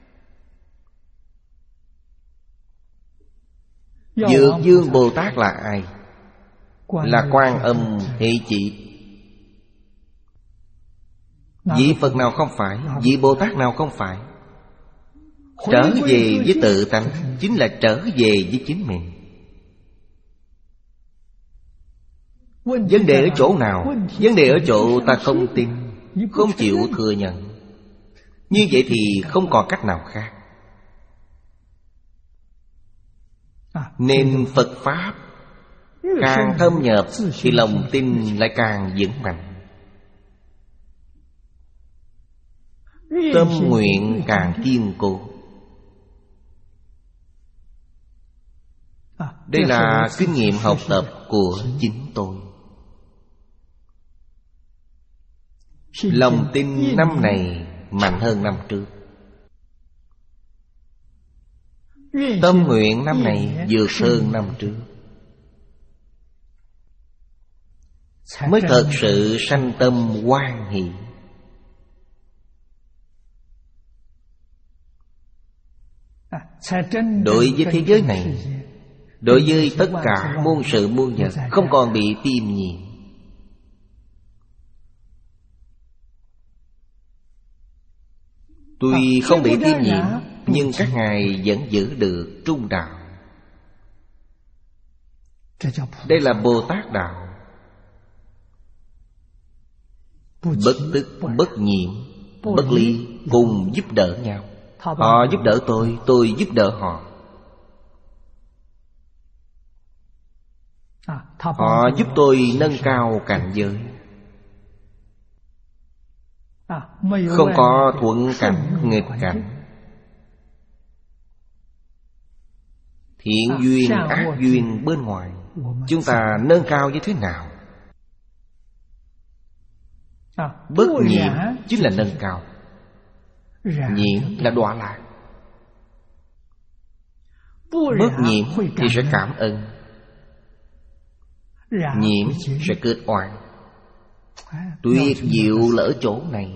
Dược Dương Bồ Tát là ai? Là Quan Âm Hệ Chỉ. Vị Phật nào không phải? Vị Bồ Tát nào không phải? Trở về với tự tánh chính là trở về với chính mình. Vấn đề ở chỗ nào? Vấn đề ở chỗ ta không tin, không chịu thừa nhận. Như vậy thì không còn cách nào khác. Nên Phật Pháp càng thâm nhập thì lòng tin lại càng vững mạnh, tâm nguyện càng kiên cố. Đây là kinh nghiệm học tập của chính tôi. Lòng tin năm này mạnh hơn năm trước. Tâm nguyện năm này vượt hơn năm trước, mới thật sự sanh tâm hoan hỷ. Đối với thế giới này, đối với tất cả muôn sự muôn vật, không còn bị tiêm nhiễm. Tuy không bị tiêm nhiễm, nhưng các ngài vẫn giữ được trung đạo. Đây là Bồ Tát đạo. Bất tức, bất nhiễm, bất ly, cùng giúp đỡ nhau. Họ giúp đỡ tôi, tôi giúp đỡ họ. Họ giúp tôi nâng cao cảnh giới. Không có thuận cảnh, nghịch cảnh, thiện duyên, ác duyên bên ngoài. Chúng ta nâng cao như thế nào? Bất nhiễm chính là nâng cao, nhiễm là đọa lạc. Bất nhiễm thì sẽ cảm ơn, nhiễm sẽ kết oán. Tuyệt diệu lỡ chỗ này.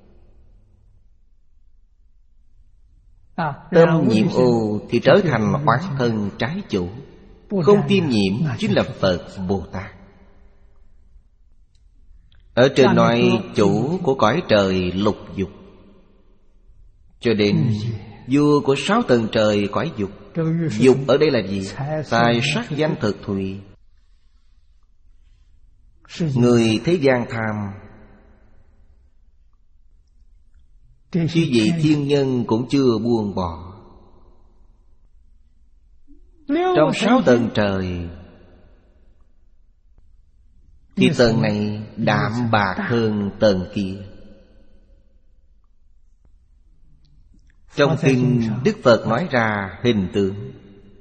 Tâm nhiễm ô thì trở thành oán thân trái chủ. Không tiêm nhiễm chính là Phật Bồ Tát. Ở trên nói chủ của cõi trời lục dục, cho đến vua của sáu tầng trời cõi dục. Dục ở đây là gì? Tài sắc danh thực thùy. Người thế gian tham, chư vị thiên nhân cũng chưa buông bỏ. Trong sáu tầng trời thì tầng này đạm bạc hơn tầng kia. Trong kinh Đức Phật nói ra hình tượng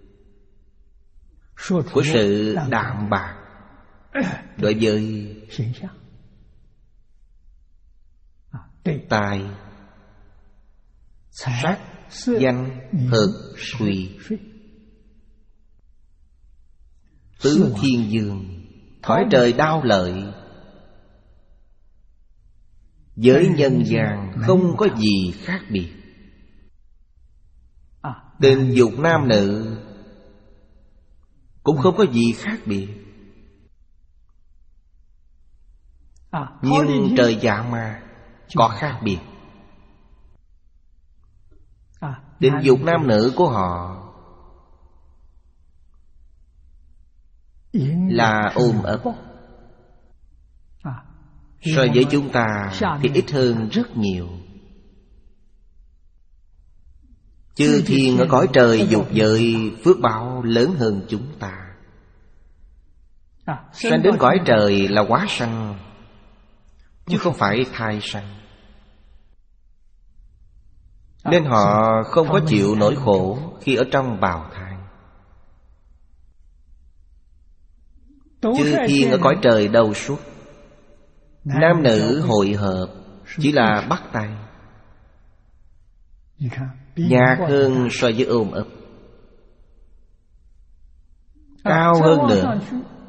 của sự đạm bạc đối với tài sắc danh thực thùy. Tứ thiên dương, cõi trời đao lợi, với nhân gian không có gì khác biệt. Tình dục nam nữ cũng không có gì khác biệt. Nhưng trời dạ ma có khác biệt. Định dục nam nữ của họ là ôm ấp, so với chúng ta thì ít hơn rất nhiều. Chư thiên ở cõi trời dục giới phước báo lớn hơn chúng ta. Sanh đến cõi trời là hóa sanh, chứ không phải thai sanh. Nên họ không có chịu nỗi khổ khi ở trong bào thai. Chư thiên ở cõi trời đâu suốt, nam nữ hội hợp, chỉ là bắt tay. Nhạc hơn so với ôm ấp, cao hơn nữa.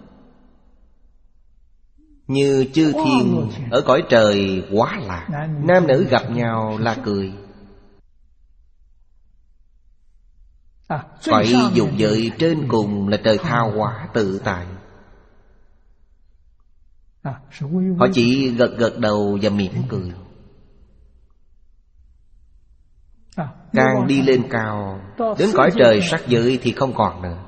Như chư thiên ở cõi trời quá lạc, nam nữ gặp nhau là cười. Cõi dục giới trên cùng là trời tha hóa tự tại. Họ chỉ gật gật đầu và mỉm cười. Càng đi lên cao, đến cõi trời sắc giới thì không còn nữa.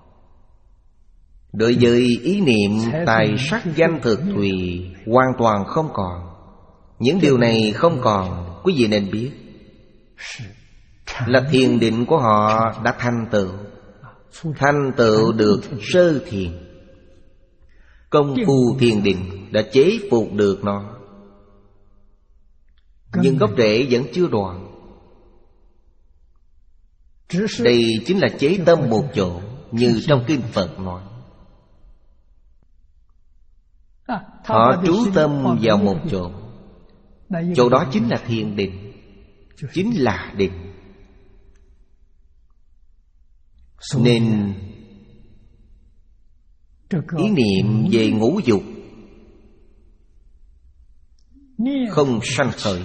Đối với ý niệm tài sắc danh thực thùy hoàn toàn không còn. Những điều này không còn, quý vị nên biết là thiền định của họ đã thành tựu. Thành tựu được sơ thiền. Công phu thiền định đã chế phục được nó, nhưng gốc rễ vẫn chưa đoạn. Đây chính là chế tâm một chỗ, như trong kinh Phật nói. Họ trú tâm vào một chỗ, chỗ đó chính là thiền định, chính là định. Nên ý niệm về ngũ dục không sanh khởi.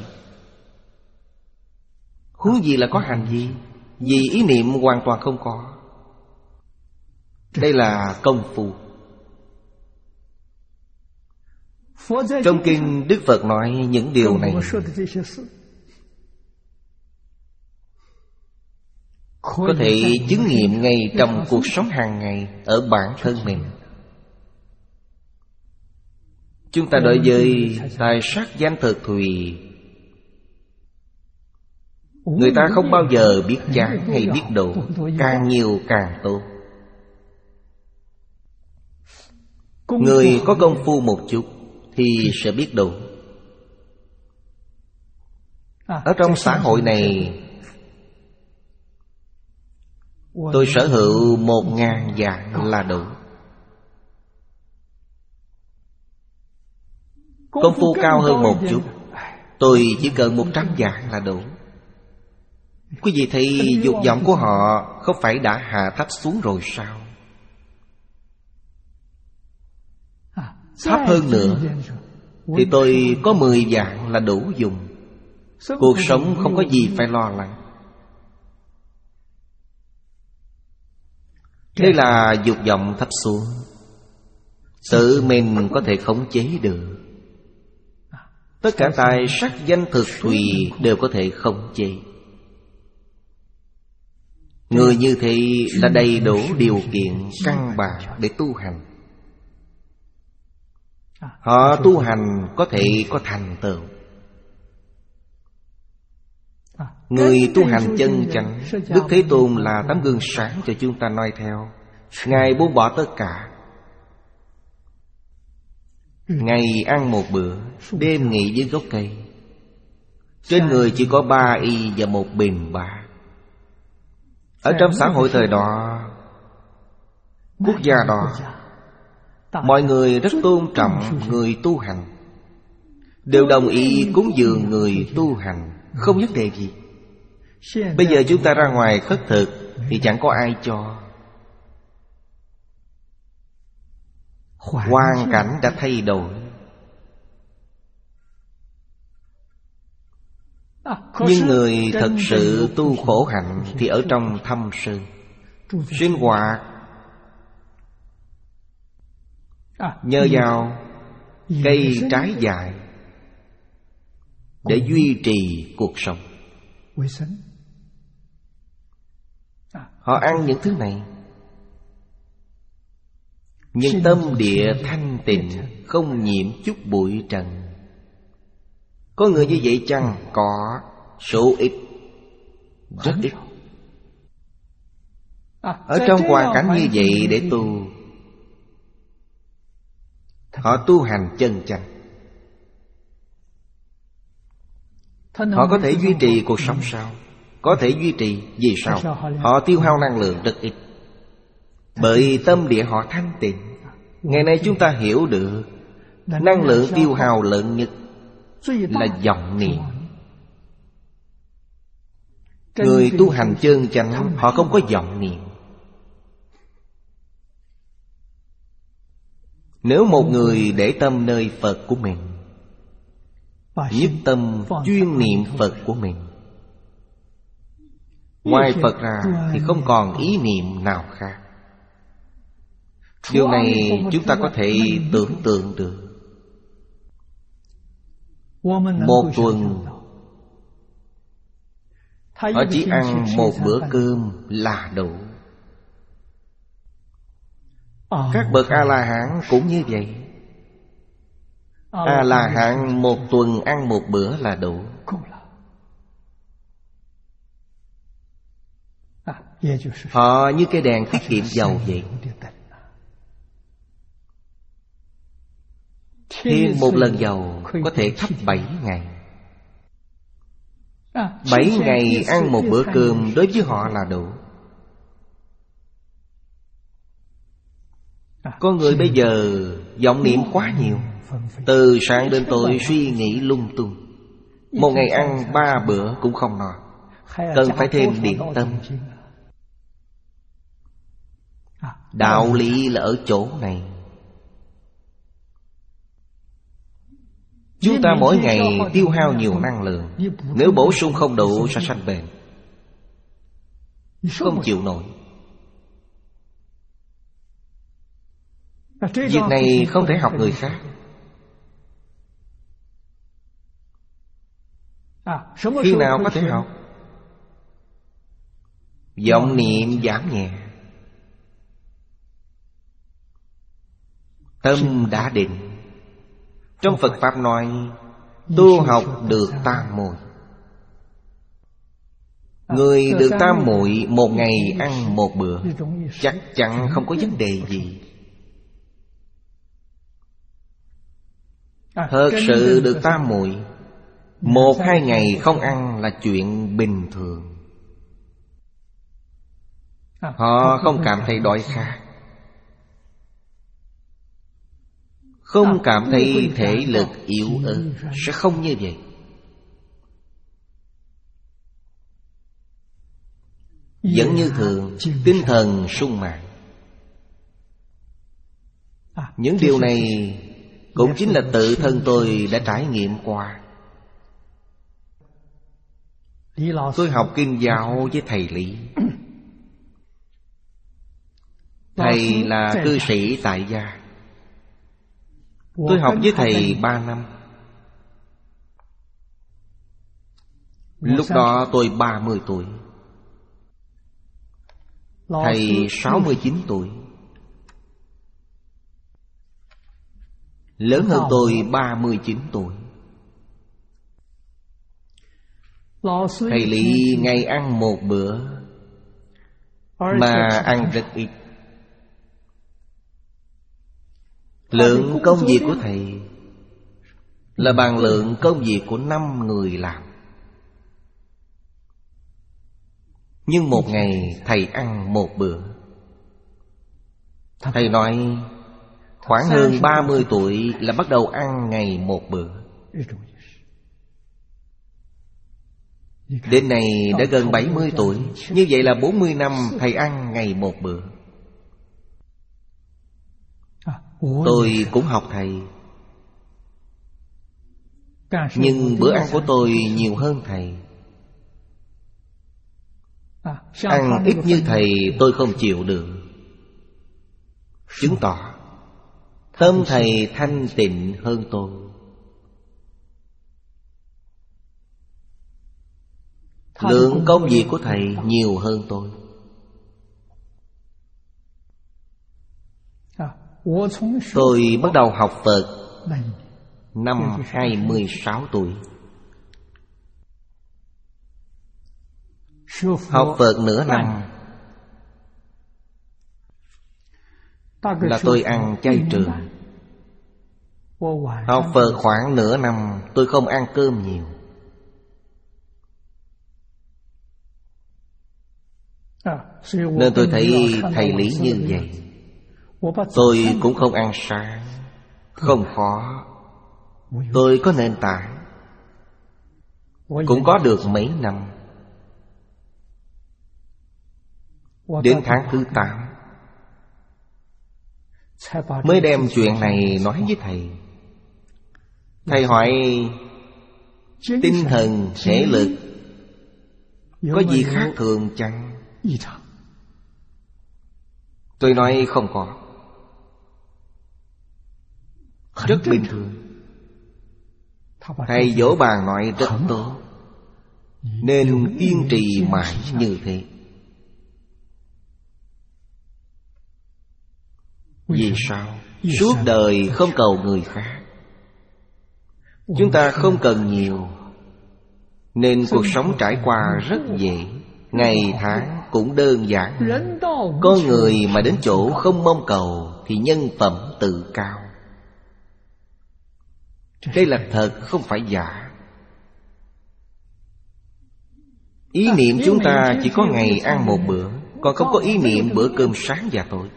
Huống gì là có hành vi, vì ý niệm hoàn toàn không có. Đây là công phu. Trong kinh Đức Phật nói những điều này có thể chứng nghiệm ngay trong cuộc sống hàng ngày ở bản thân mình. Chúng ta đối với tài sắc danh thực thùy, người ta không bao giờ biết chán hay biết đủ. Càng nhiều càng tốt. Người có công phu một chút thì sẽ biết đủ. Ở trong xã hội này, tôi sở hữu một ngàn vạn là đủ. Công phu cao hơn một chút, tôi chỉ cần một trăm vạn là đủ. Quý vị thấy dục vọng của họ không phải đã hạ thấp xuống rồi sao? Thấp hơn nữa thì tôi có mười vạn là đủ dùng. Cuộc sống không có gì phải lo lắng. Đây là dục vọng thấp xuống, tự mình có thể khống chế được. Tất cả tài sắc danh thực thùy đều có thể khống chế. Người như thế là đầy đủ điều kiện căn bản để tu hành. Họ tu hành có thể có thành tựu. Người tu hành chân chánh, Đức Thế Tôn là tấm gương sáng cho chúng ta noi theo. Ngài buông bỏ tất cả. Ngày ăn một bữa, đêm nghỉ dưới gốc cây. Trên người chỉ có ba y và một bình bát. Ở trong xã hội thời đó, quốc gia đó, mọi người rất tôn trọng người tu hành, đều đồng ý cúng dường người tu hành, không vấn đề gì. Bây giờ chúng ta ra ngoài khất thực thì chẳng có ai cho. Hoàn cảnh đã thay đổi. Nhưng người thật sự tu khổ hạnh thì ở trong thâm sơn, sinh hoạt nhờ vào cây trái dại để duy trì cuộc sống. Họ ăn những thứ này, nhưng tâm địa thanh tịnh, không nhiễm chút bụi trần. Có người như vậy chăng? Có, số ít, rất ít. Ở trong hoàn cảnh như vậy để tu, họ tu hành chân chánh. Họ có thể duy trì cuộc sống sao? Có thể duy trì. Vì sao? Họ tiêu hao năng lượng rất ít, bởi tâm địa họ thanh tịnh. Ngày nay chúng ta hiểu được năng lượng tiêu hao lớn nhất là vọng niệm. Người tu hành chân chánh, họ không có vọng niệm. Nếu một người để tâm nơi Phật của mình, nhất tâm chuyên niệm Phật của mình, ngoài Phật ra thì không còn ý niệm nào khác. Điều này chúng ta có thể tưởng tượng được. Một tuần họ chỉ ăn một bữa cơm là đủ. Các bậc A-la-hán cũng như vậy. A-la-hán một tuần ăn một bữa là đủ. Họ như cái đèn tiết kiệm dầu vậy. Thêm một lần dầu có thể thắp bảy ngày. Bảy ngày ăn một bữa cơm đối với họ là đủ. Con người bây giờ vọng niệm quá nhiều, từ sáng đến tối suy nghĩ lung tung. Một ngày ăn ba bữa cũng không no, cần phải thêm điểm tâm. Đạo lý là ở chỗ này. Chúng ta mỗi ngày tiêu hao nhiều năng lượng, nếu bổ sung không đủ sẽ sanh bệnh, không chịu nổi. Việc này không thể học người khác. Khi nào có thể học? Vọng niệm giảm nhẹ, tâm đã định. Trong Phật Pháp nói, tu học được tam muội. Người được tam muội một ngày ăn một bữa, chắc chắn không có vấn đề gì. Thật sự được tam muội, một hai ngày không ăn là chuyện bình thường. Họ không cảm thấy đói khát, không cảm thấy thể lực yếu ớt, sẽ không như vậy. Vẫn như thường, tinh thần sung mãn. Những điều này cũng chính là tự thân tôi đã trải nghiệm qua. Tôi học kinh giáo với thầy Lý. Thầy là cư sĩ tại gia. Tôi học với thầy ba năm. Lúc đó tôi ba mươi tuổi, thầy sáu mươi chín tuổi. Lớn hơn tôi ba mươi chín tuổi. Thầy Lý ngày ăn một bữa, mà ăn rất ít. Lượng công việc của thầy là bằng lượng công việc của năm người làm. Nhưng một ngày thầy ăn một bữa. Thầy nói khoảng hơn ba mươi tuổi là bắt đầu ăn ngày một bữa. Đến nay đã gần bảy mươi tuổi. Như vậy là bốn mươi năm thầy ăn ngày một bữa. Tôi cũng học thầy, nhưng bữa ăn của tôi nhiều hơn thầy. Ăn ít như thầy tôi không chịu được, chứng tỏ Tâm thầy thanh tịnh hơn tôi. Lượng công việc của thầy nhiều hơn tôi. Tôi bắt đầu học Phật năm hai mươi sáu tuổi. Học Phật nửa năm là tôi ăn chay trường. Học Phật khoảng nửa năm tôi không ăn cơm nhiều. Nên tôi thấy thầy lý như vậy. Tôi cũng không ăn sáng, không khó. Tôi có nền tảng, cũng có được mấy năm. Đến tháng thứ tám mới đem chuyện này nói với thầy. Thầy hỏi tinh thần, thể lực có gì khác thường chăng? Tôi nói không có, rất bình thường. Thầy dỗ bàn nói rất tốt, nên kiên trì mãi như thế. Vì sao? Suốt đời không cầu người khác. Chúng ta không cần nhiều, nên cuộc sống trải qua rất dễ. Ngày tháng cũng đơn giản. Có người mà đến chỗ không mong cầu thì nhân phẩm tự cao. Đây là thật, không phải giả. Ý niệm chúng ta chỉ có ngày ăn một bữa, còn không có ý niệm bữa cơm sáng và tối,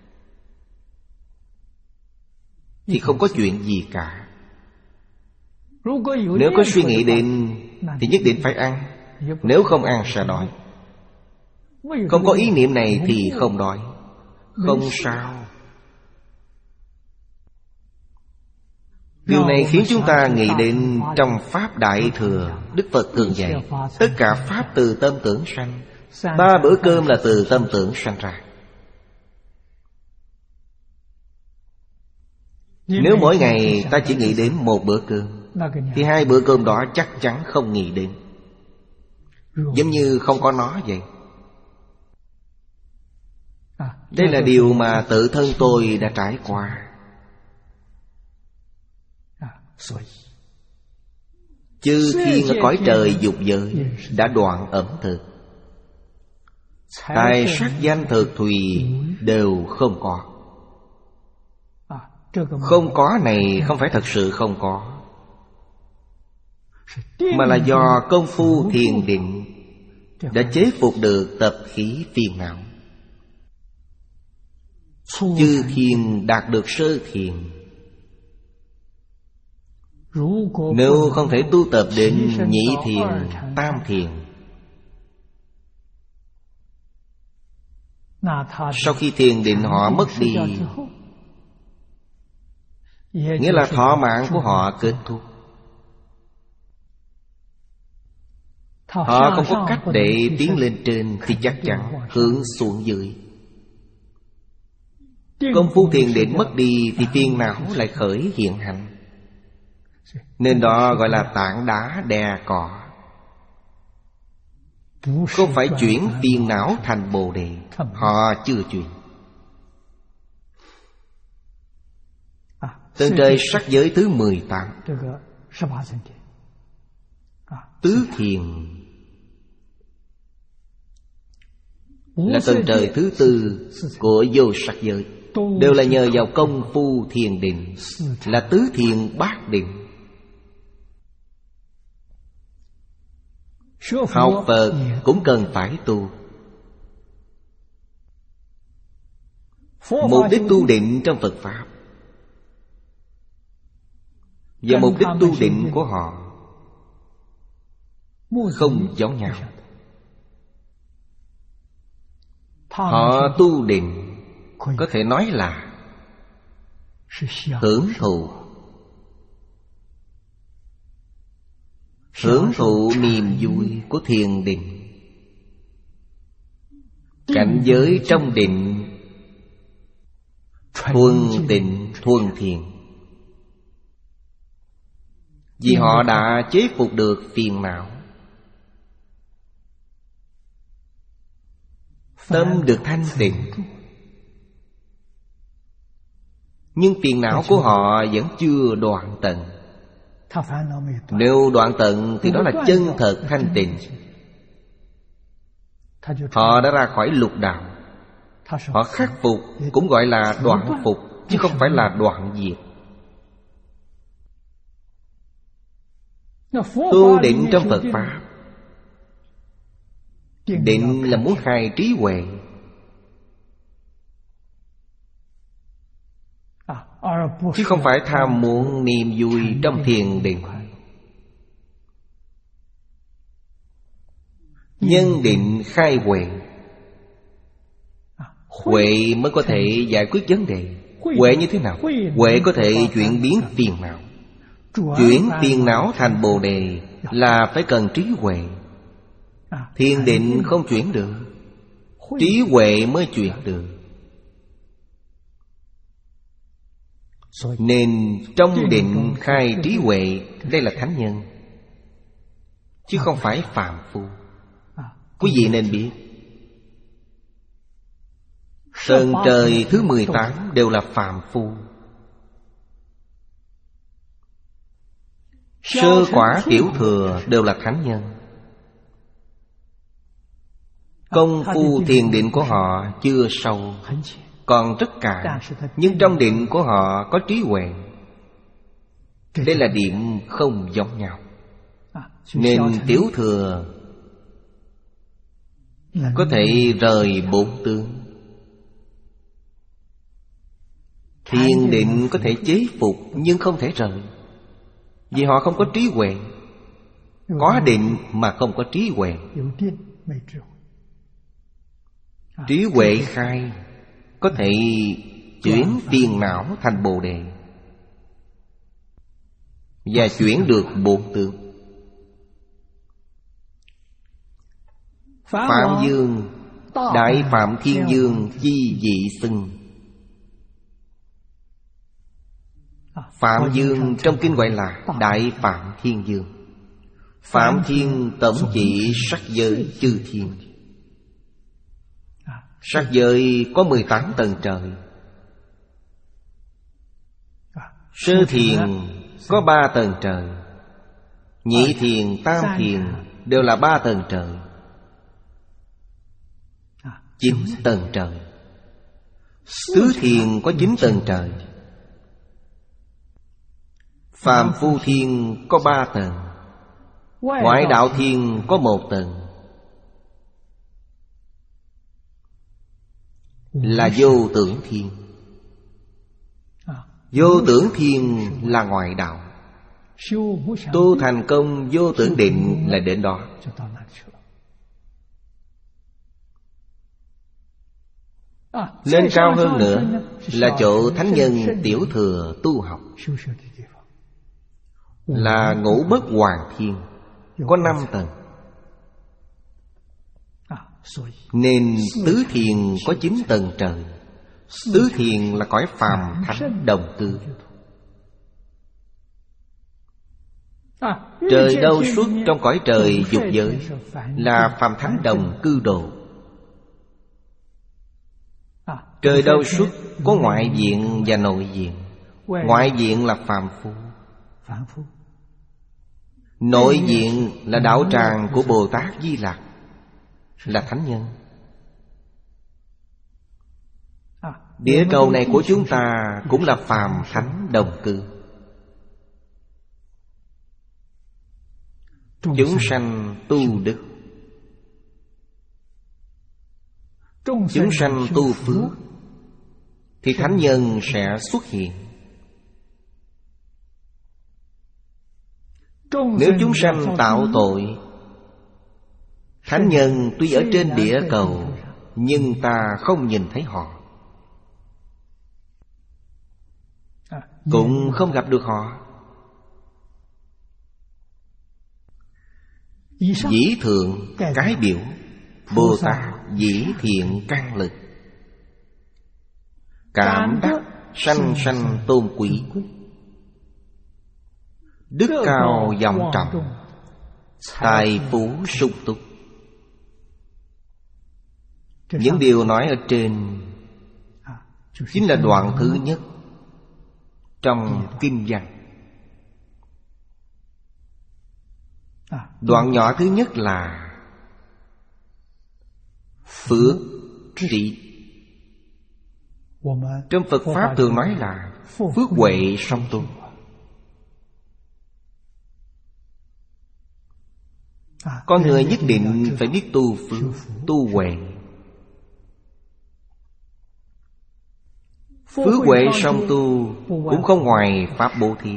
thì không có chuyện gì cả. Nếu có suy nghĩ đến thì nhất định phải ăn. Nếu không ăn sẽ đói. Không có ý niệm này thì không đói. Không sao. Điều này khiến chúng ta nghĩ đến trong Pháp Đại Thừa, Đức Phật thường dạy tất cả Pháp từ tâm tưởng sanh. Ba bữa cơm là từ tâm tưởng sanh ra. Nếu mỗi ngày ta chỉ nghĩ đến một bữa cơm, thì hai bữa cơm đó chắc chắn không nghĩ đến. Giống như không có nó vậy. Đây là điều mà tự thân tôi đã trải qua. Chư thiên ở cõi trời dục giới đã đoạn ẩm thực. Tài sắc danh thực thùy đều không có. Không có này không phải thật sự không có, mà là do công phu thiền định đã chế phục được tập khí phiền não. Chư thiên đạt được sơ thiền. Nếu không thể tu tập đến nhị thiền, tam thiền, sau khi thiền định họ mất đi, nghĩa là thọ mạng của họ kết thúc. Họ không có cách để tiến lên trên thì chắc chắn hướng xuống dưới. Công phu thiền định mất đi thì phiền não lại khởi hiện hành. Nên đó gọi là tảng đá đè cỏ. Không phải chuyển phiền não thành Bồ Đề. Họ chưa chuyển. Tầng trời sắc giới thứ mười tám, tứ thiền, là tầng trời thứ tư của vô sắc giới, đều là nhờ vào công phu thiền định, là tứ thiền bát định. Học Phật cũng cần phải tu. Mục đích tu định trong Phật Pháp và mục đích tu định của họ không giống nhau. Họ tu định có thể nói là hưởng thụ, hưởng thụ niềm vui của thiền định. Cảnh giới trong định thuần tịnh thuần thiện. Vì họ đã chế phục được phiền não, tâm được thanh tịnh. Nhưng phiền não của họ vẫn chưa đoạn tận. Nếu đoạn tận thì đó là chân thật thanh tịnh. Họ đã ra khỏi lục đạo. Họ khắc phục cũng gọi là đoạn phục, chứ không phải là đoạn diệt. Tu định trong Phật Pháp, định là muốn khai trí huệ, chứ không phải tham muốn niềm vui trong thiền định. Nhân định khai huệ, huệ mới có thể giải quyết vấn đề. Huệ như thế nào? Huệ có thể chuyển biến phiền não. Chuyển phiền não thành Bồ Đề là phải cần trí huệ. Thiền định không chuyển được, trí huệ mới chuyển được. Nên trong định khai trí huệ, đây là thánh nhân, chứ không phải phàm phu. Quý vị nên biết, tầng trời thứ mười tám đều là phàm phu. Sơ quả tiểu thừa đều là thánh nhân. Công phu thiền định của họ chưa sâu, còn rất cạn, nhưng trong định của họ có trí huệ. Đây là điểm không giống nhau. Nên tiểu thừa có thể rời bốn tướng. Thiền định có thể chế phục nhưng không thể rời, vì họ không có trí huệ. Có định mà không có trí huệ. Trí huệ khai có thể chuyển phiền não thành Bồ Đề, và chuyển được bốn tướng. Phạm Dương, Đại Phạm Thiên Dương chi dị xưng. Phạm Dương trong kinh gọi là Đại Phạm Thiên Dương. Phạm Thiên tổng chỉ sắc giới chư thiên. Sắc giới có mười tám tầng trời. Sơ thiền có ba tầng trời. Nhị thiền, tam thiền đều là ba tầng trời. Chín tầng trời. Tứ thiền có chín tầng trời. Phàm phu thiên có ba tầng. Ngoại đạo thiên có một tầng, là vô tưởng thiên. Vô tưởng thiên là ngoại đạo. Tu thành công vô tưởng định là đến đó. Lên cao hơn nữa là chỗ thánh nhân tiểu thừa tu học, là Ngũ Bất Hoàng Thiên, có năm tầng. Nên tứ thiền có chín tầng trời. Tứ thiền là cõi phàm thánh đồng cư. Trời đâu xuất trong cõi trời dục giới là phàm thánh đồng cư độ. Trời đâu xuất có ngoại diện và nội diện. Ngoại diện là phàm phu, nội diện là đạo tràng của Bồ Tát Di Lặc, là thánh nhân. Địa cầu này của chúng ta cũng là phàm thánh đồng cư. Chúng sanh tu đức, chúng sanh tu phước, thì thánh nhân sẽ xuất hiện. Nếu chúng sanh tạo tội, thánh nhân tuy ở trên địa cầu, nhưng ta không nhìn thấy họ, cũng không gặp được họ. Dĩ thượng cái biểu, Bồ Tát dĩ thiện căn lực. Cảm đắc sanh sanh tôn quý, đức cao vọng trọng, tài phú sung túc. Những điều nói ở trên chính là đoạn thứ nhất trong kinh văn. Đoạn nhỏ thứ nhất là phước trị. Trong Phật Pháp thường nói là phước huệ song tu. Con người nhất định phải biết tu phước, tu huệ. Phước huệ song tu cũng không ngoài Pháp bố thí.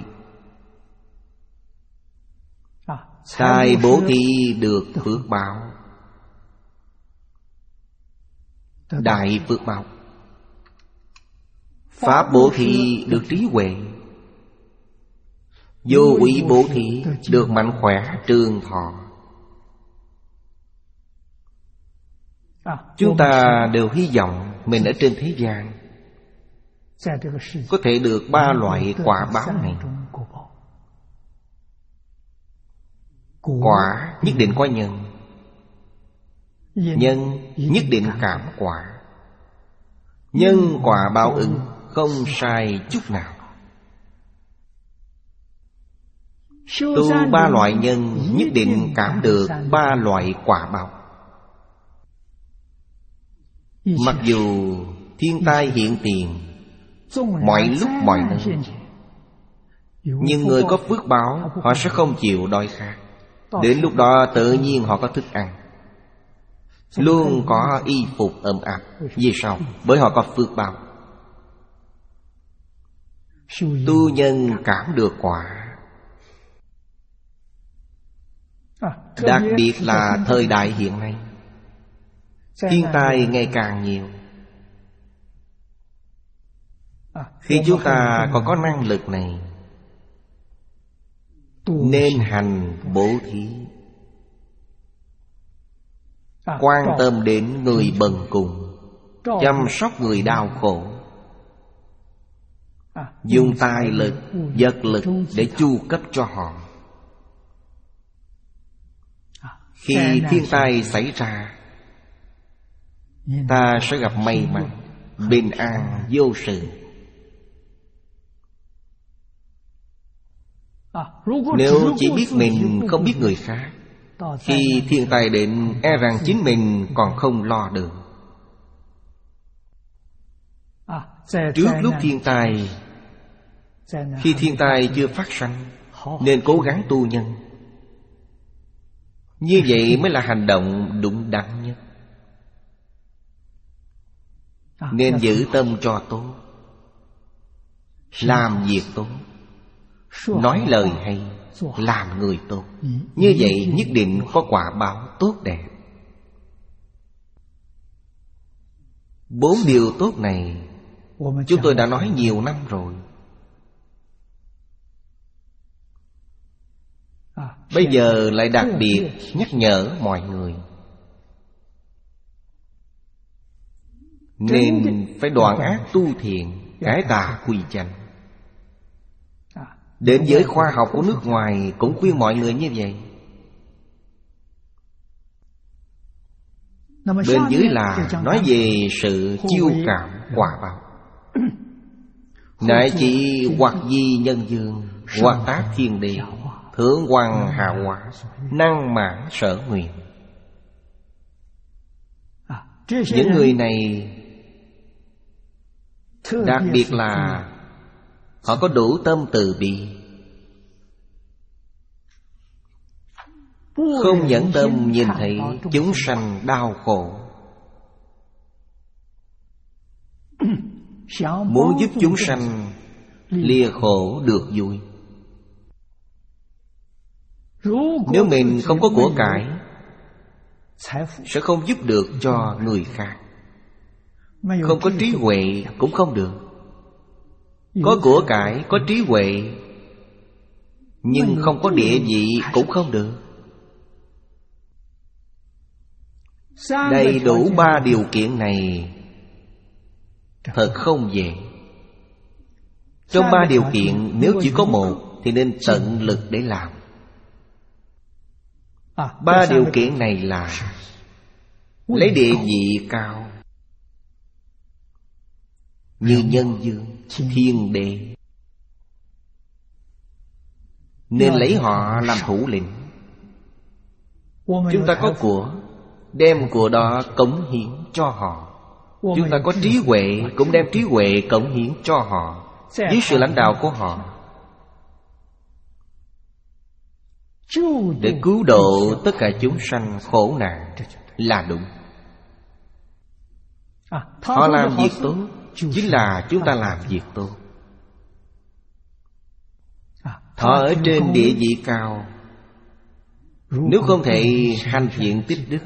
Tài bố thí được phước báo, đại phước báo. Pháp bố thí được trí huệ, vô úy bố thí được mạnh khỏe trường thọ. Chúng ta đều hy vọng mình ở trên thế gian có thể được ba loại quả báo này. Quả nhất định có nhân, nhân nhất định cảm quả. Nhân quả báo ứng không sai chút nào. Tu ba loại nhân nhất định cảm được ba loại quả báo. Mặc dù thiên tai hiện tiền mọi lúc mọi nơi, nhưng người có phước báo họ sẽ không chịu đói khát. Đến lúc đó tự nhiên họ có thức ăn, luôn có y phục ấm áp. Vì sao? Bởi họ có phước báo. Tu nhân cảm được quả. Đặc biệt là thời đại hiện nay, thiên tai ngày càng nhiều. Khi chúng ta còn có năng lực này, nên hành bố thí, quan tâm đến người bần cùng, chăm sóc người đau khổ, dùng tài lực, vật lực để chu cấp cho họ. Khi thiên tai xảy ra, ta sẽ gặp may mắn, bình an vô sự. Nếu chỉ biết mình không biết người khác, khi thiên tai đến e rằng chính mình còn không lo được. Trước lúc thiên tai, khi thiên tai chưa phát sanh, nên cố gắng tu nhân. Như vậy mới là hành động đúng đắn nhất. Nên giữ tâm cho tốt, làm việc tốt, nói lời hay, làm người tốt. Như vậy nhất định có quả báo tốt đẹp. Bốn điều tốt này chúng tôi đã nói nhiều năm rồi. Bây giờ lại đặc biệt nhắc nhở mọi người, nên phải đoạn ác tu thiện, cải tà quy chánh. Đến giới khoa học của nước ngoài cũng khuyên mọi người như vậy. Bên dưới là nói về sự chiêu cảm quả báo. Nại chỉ hoặc di nhân dương, hoặc tác thiên địa, thượng hoàng hạ hóa, năng mãn sở nguyện. Những người này đặc biệt là họ có đủ tâm từ bi, không nhẫn tâm nhìn thấy chúng sanh đau khổ, muốn giúp chúng sanh lìa khổ được vui. Nếu mình không có của cải, sẽ không giúp được cho người khác. Không có trí huệ cũng không được. Có của cải, có trí huệ, nhưng không có địa vị cũng không được. Đầy đủ ba điều kiện này thật không dễ. Trong ba điều kiện, nếu chỉ có một thì nên tận lực để làm. Ba điều kiện này là lấy địa vị cao như nhân dương, thiên đế, nên lấy họ làm thủ lĩnh. Chúng ta có của, đem của đó cống hiến cho họ. Chúng ta có trí huệ, cũng đem trí huệ cống hiến cho họ. Dưới sự lãnh đạo của họ, để cứu độ tất cả chúng sanh khổ nạn là đúng. Họ làm việc tốt, chính là chúng ta làm việc tốt. Họ ở trên địa vị cao, nếu không thể hành thiện tích đức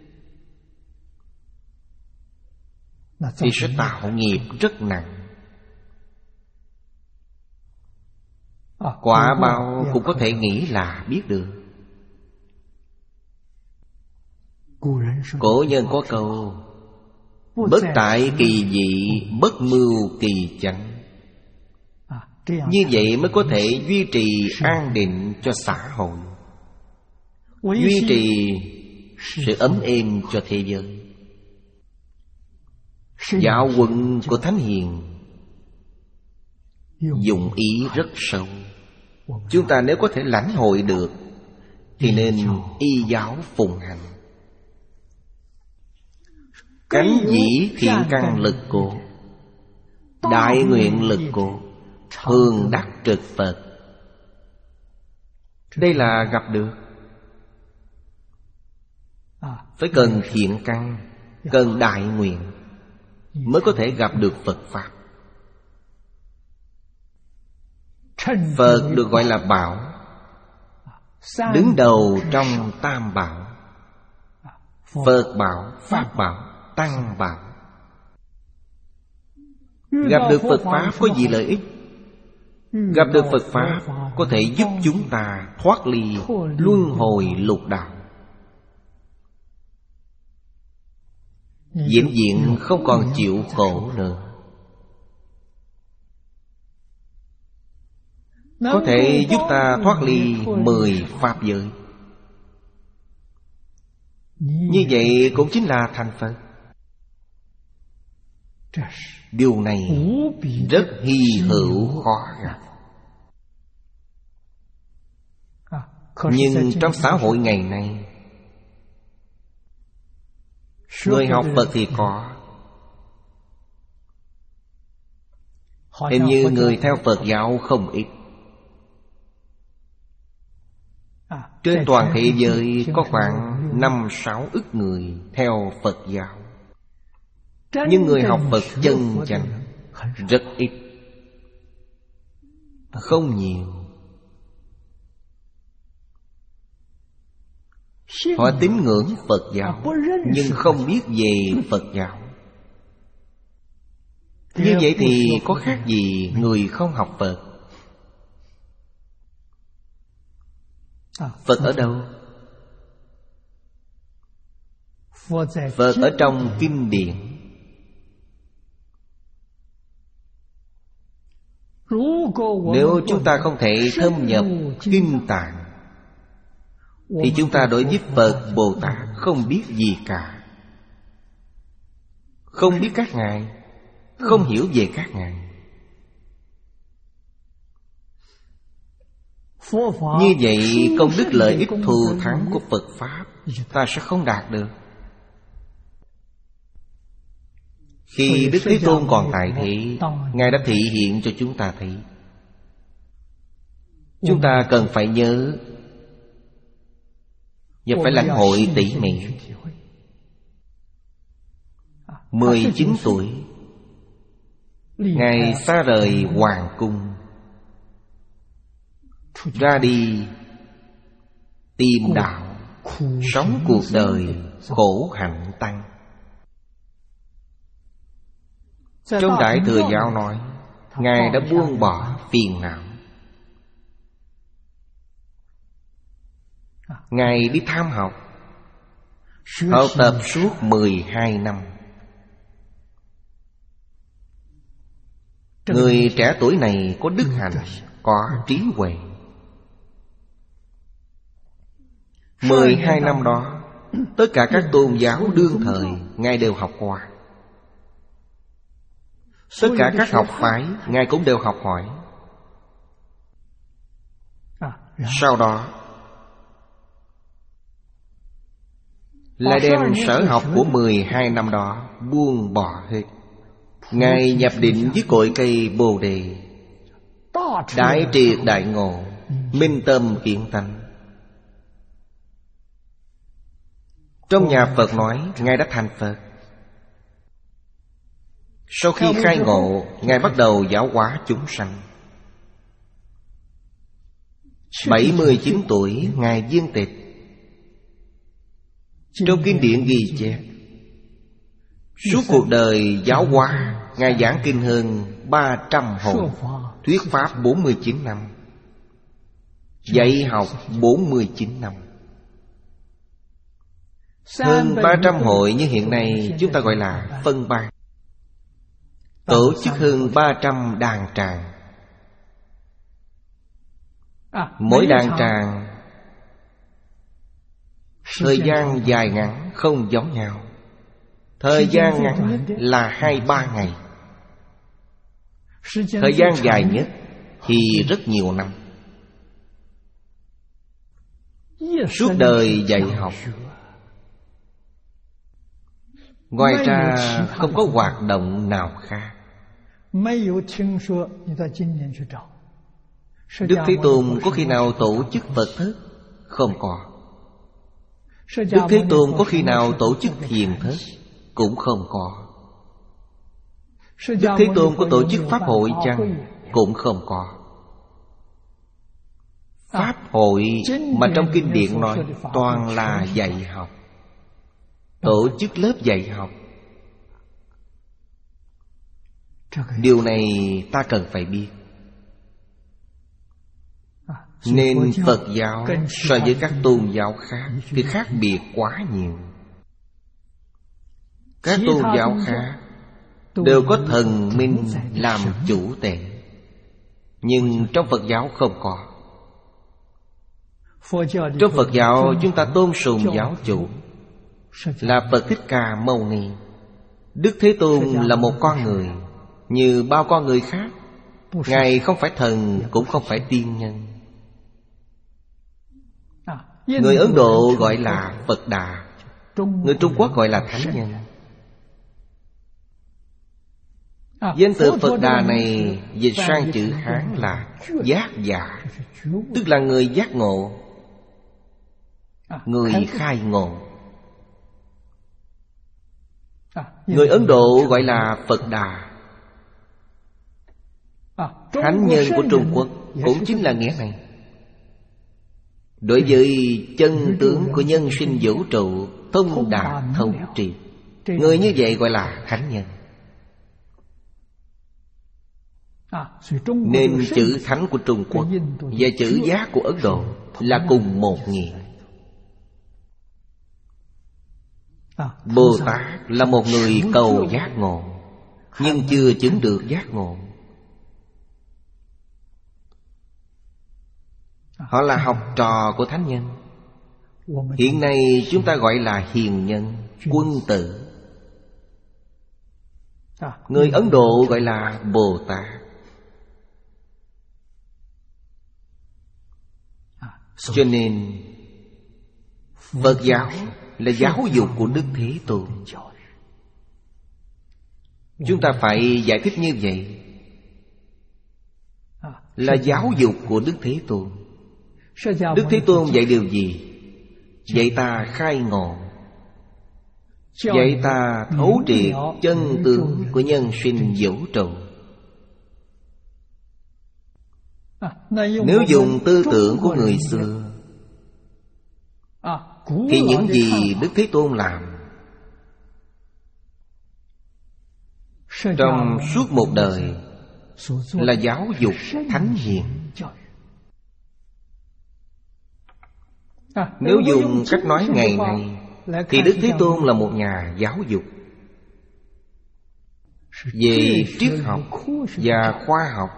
thì sẽ tạo nghiệp rất nặng. Quả báo cũng có thể nghĩ là biết được. Cổ nhân có câu: bất tại kỳ dị, bất mưu kỳ chánh. Như vậy mới có thể duy trì an định cho xã hội, duy trì sự ấm êm cho thế giới. Giáo huấn của Thánh Hiền dụng ý rất sâu. Chúng ta nếu có thể lãnh hội được thì nên y giáo phụng hành. Cánh dĩ thiện căn lực cô, đại nguyện lực cô, thường đắc trực Phật. Đây là gặp được. Phải cần thiện căn, cần đại nguyện mới có thể gặp được Phật Pháp. Phật được gọi là bảo, đứng đầu trong tam bảo. Phật bảo, Pháp bảo, Tăng bảo. Gặp được Phật Pháp có gì lợi ích? Gặp được Phật Pháp có thể giúp chúng ta thoát ly luân hồi lục đạo, vĩnh viễn không còn chịu khổ nữa. Có thể giúp ta thoát ly mười pháp giới. Như vậy cũng chính là thành Phật. Điều này rất hy hữu khó gặp. Nhưng trong xã hội ngày nay, người học Phật thì có. Hình như người theo Phật giáo không ít. Trên toàn thế giới có khoảng năm sáu ức người theo Phật giáo. Nhưng người học Phật chân chánh rất ít, không nhiều. Họ tín ngưỡng Phật giáo nhưng không biết về Phật giáo. Như vậy thì có khác gì người không học Phật? Phật ở đâu? Phật ở trong kinh điển. Nếu chúng ta không thể thâm nhập kinh tạng thì chúng ta đối với Phật Bồ Tát không biết gì cả. Không biết các ngài, không hiểu về các ngài. Như vậy công đức lợi ích thù thắng của Phật Pháp ta sẽ không đạt được. Khi Đức Thế Tôn còn tại thế, ngài đã thị hiện cho chúng ta thấy. Chúng ta cần phải nhớ và phải lãnh hội tỉ mỉ. Mười chín tuổi, ngài xa rời hoàng cung, ra đi tìm đạo, sống cuộc đời khổ hạnh tăng. Trong Đại Thừa Giáo nói, ngài đã buông bỏ phiền não. Ngài đi tham học, học tập suốt mười hai năm. Người trẻ tuổi này có đức hạnh, có trí huệ. Mười hai năm đó, tất cả các tôn giáo đương thời Ngài đều học qua. Tất cả các học phái Ngài cũng đều học hỏi. Sau đó lại đem sở học của mười hai năm đó buông bỏ hết. Ngài nhập định với cội cây Bồ Đề, đại triệt đại ngộ, minh tâm kiến tánh. Trong nhà Phật nói Ngài đã thành Phật. Sau khi khai ngộ, Ngài bắt đầu giáo hóa chúng sanh. Bảy mươi chín tuổi Ngài viên tịch. Trong kinh điển ghi chép, suốt cuộc đời giáo hóa, Ngài giảng kinh hơn ba trăm hồi, thuyết pháp bốn mươi chín năm, dạy học bốn mươi chín năm. Hơn ba trăm hội như hiện nay chúng ta gọi là phân ban. Tổ chức hơn ba trăm đàn tràng. Mỗi đàn tràng thời gian dài ngắn không giống nhau. Thời gian ngắn nhất là hai ba ngày. Thời gian dài nhất thì rất nhiều năm. Suốt đời dạy học. Ngoài ra không có hoạt động nào khác. Đức Thế Tôn có khi nào tổ chức Phật thất? Không có. Đức Thế Tôn có khi nào tổ chức thiền thất? Cũng không có. Đức Thế Tôn có tổ chức pháp hội chăng? Cũng không có. Pháp hội mà trong kinh điển nói toàn là dạy học. Tổ chức lớp dạy học. Điều này ta cần phải biết. Nên Phật giáo so với các tôn giáo khác thì khác biệt quá nhiều. Các tôn giáo khác đều có thần minh làm chủ tể, nhưng trong Phật giáo không có. Trong Phật giáo chúng ta tôn sùng giáo chủ là Phật Thích Ca Mâu Ni. Đức Thế Tôn là một con người như bao con người khác. Ngài không phải thần, cũng không phải tiên nhân. Người Ấn Độ gọi là Phật Đà, người Trung Quốc gọi là Thánh Nhân. Danh từ Phật Đà này dịch sang chữ Hán là giác giả, tức là người giác ngộ, người khai ngộ. Người Ấn Độ gọi là Phật Đà. Thánh Nhân của Trung Quốc cũng chính là nghĩa này. Đối với chân tướng của nhân sinh vũ trụ thông đạt thấu triệt, người như vậy gọi là Thánh Nhân. Nên chữ Thánh của Trung Quốc và chữ Giác của Ấn Độ là cùng một nghĩa. Bồ Tát là một người cầu giác ngộ, nhưng chưa chứng được giác ngộ. Họ là học trò của Thánh Nhân. Hiện nay chúng ta gọi là hiền nhân, quân tử. Người Ấn Độ gọi là Bồ Tát. Cho nên Phật giáo là giáo dục của Đức Thế Tôn. Chúng ta phải giải thích như vậy, là giáo dục của Đức Thế Tôn. Đức Thế Tôn dạy điều gì? Dạy ta khai ngộ, dạy ta thấu triệt chân tướng của nhân sinh vũ trụ. Nếu dùng tư tưởng của người xưa thì những gì Đức Thế Tôn làm trong suốt một đời là giáo dục thánh hiền. Nếu dùng cách nói ngày này thì Đức Thế Tôn là một nhà giáo dục. về triết học và khoa học.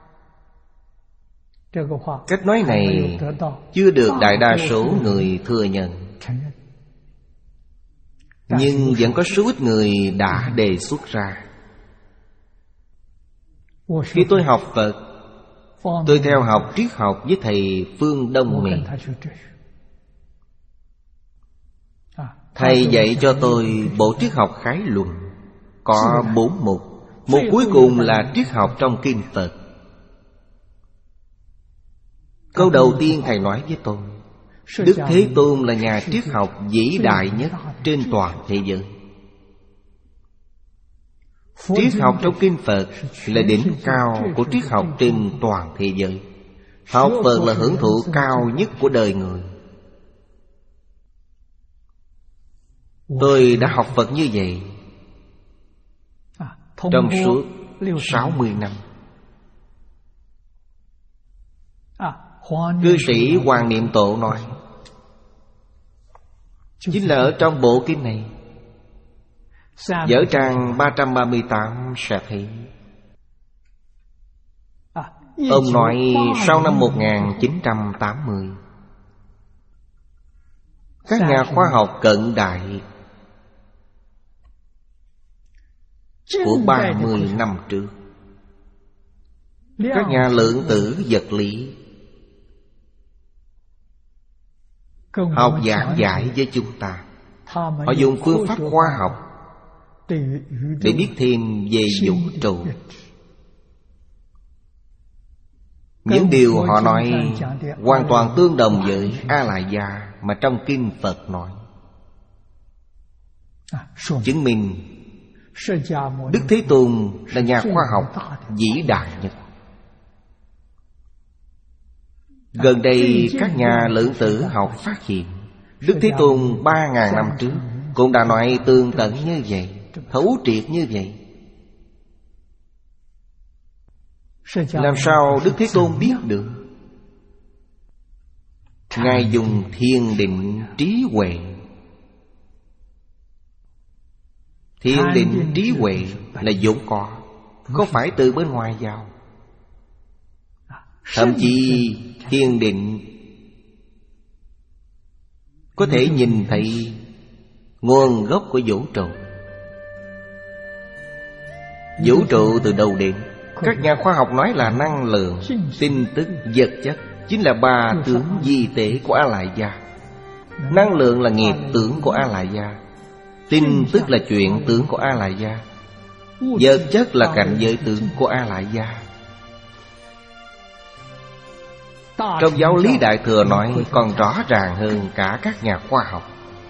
Cách nói này chưa được đại đa số người thừa nhận, nhưng vẫn có số ít người đã đề xuất ra. Khi tôi học Phật, tôi theo học triết học với thầy Phương Đông Mỹ. Thầy dạy cho tôi bộ triết học khái luận, có bốn mục. Mục cuối cùng là triết học trong kinh Phật. Câu đầu tiên thầy nói với tôi, Đức Thế Tôn là nhà triết học vĩ đại nhất trên toàn thế giới. Triết học trong kinh Phật là đỉnh cao của triết học trên toàn thế giới. Học Phật là hưởng thụ cao nhất của đời người. Tôi đã học Phật như vậy trong suốt sáu mươi năm. Cư sĩ Hoàng Niệm Tổ nói, chính là ở trong bộ kinh này. Dở trang ba trăm ba mươi tám sẽ thấy. Ông nói sau năm một nghìn chín trăm tám mươi, các nhà khoa học cận đại của ba mươi năm trước, các nhà lượng tử vật lý học giảng giải với chúng ta. Họ dùng phương pháp khoa học để biết thêm về vũ trụ. Những điều họ nói hoàn toàn tương đồng với A Lại Gia mà trong kinh Phật nói, chứng minh Đức Thế Tôn là nhà khoa học vĩ đại nhất. Gần đây các nhà lượng tử học phát hiện Đức Thế Tôn ba ngàn năm trước cũng đã nói tương tận như vậy, thấu triệt như vậy. Làm sao Đức Thế Tôn biết được? Ngài dùng thiên định trí huệ. Thiên định trí huệ là vốn có, không phải từ bên ngoài vào. Thậm chí thiên định có thể nhìn thấy nguồn gốc của vũ trụ. Vũ trụ từ đâu đến? Các nhà khoa học nói là năng lượng, tin tức, vật chất chính là ba tướng di thể của A Lại Gia. Năng lượng là nghiệp tướng của A Lại Gia, tin tức là chuyện tướng của A Lại Gia, vật chất là cảnh giới tướng của A Lại Gia. Trong giáo lý Đại Thừa nói còn rõ ràng hơn cả các nhà khoa học.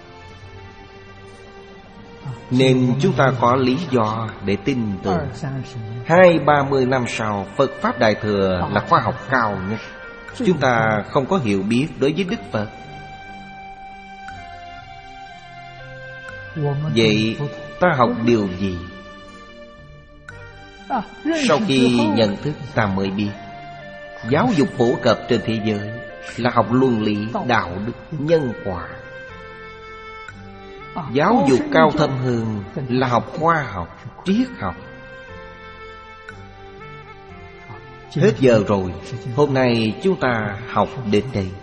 Nên chúng ta có lý do để tin tưởng Hai ba mươi năm sau, Phật Pháp Đại Thừa là khoa học cao nhất. Chúng ta không có hiểu biết đối với Đức Phật. Vậy ta học điều gì? Sau khi nhận thức ta mới biết giáo dục phổ cập trên thế giới là học luân lý, đạo đức, nhân quả. Giáo dục cao thâm hơn là học khoa học, triết học. Hết giờ rồi. Hôm nay chúng ta học đến đây.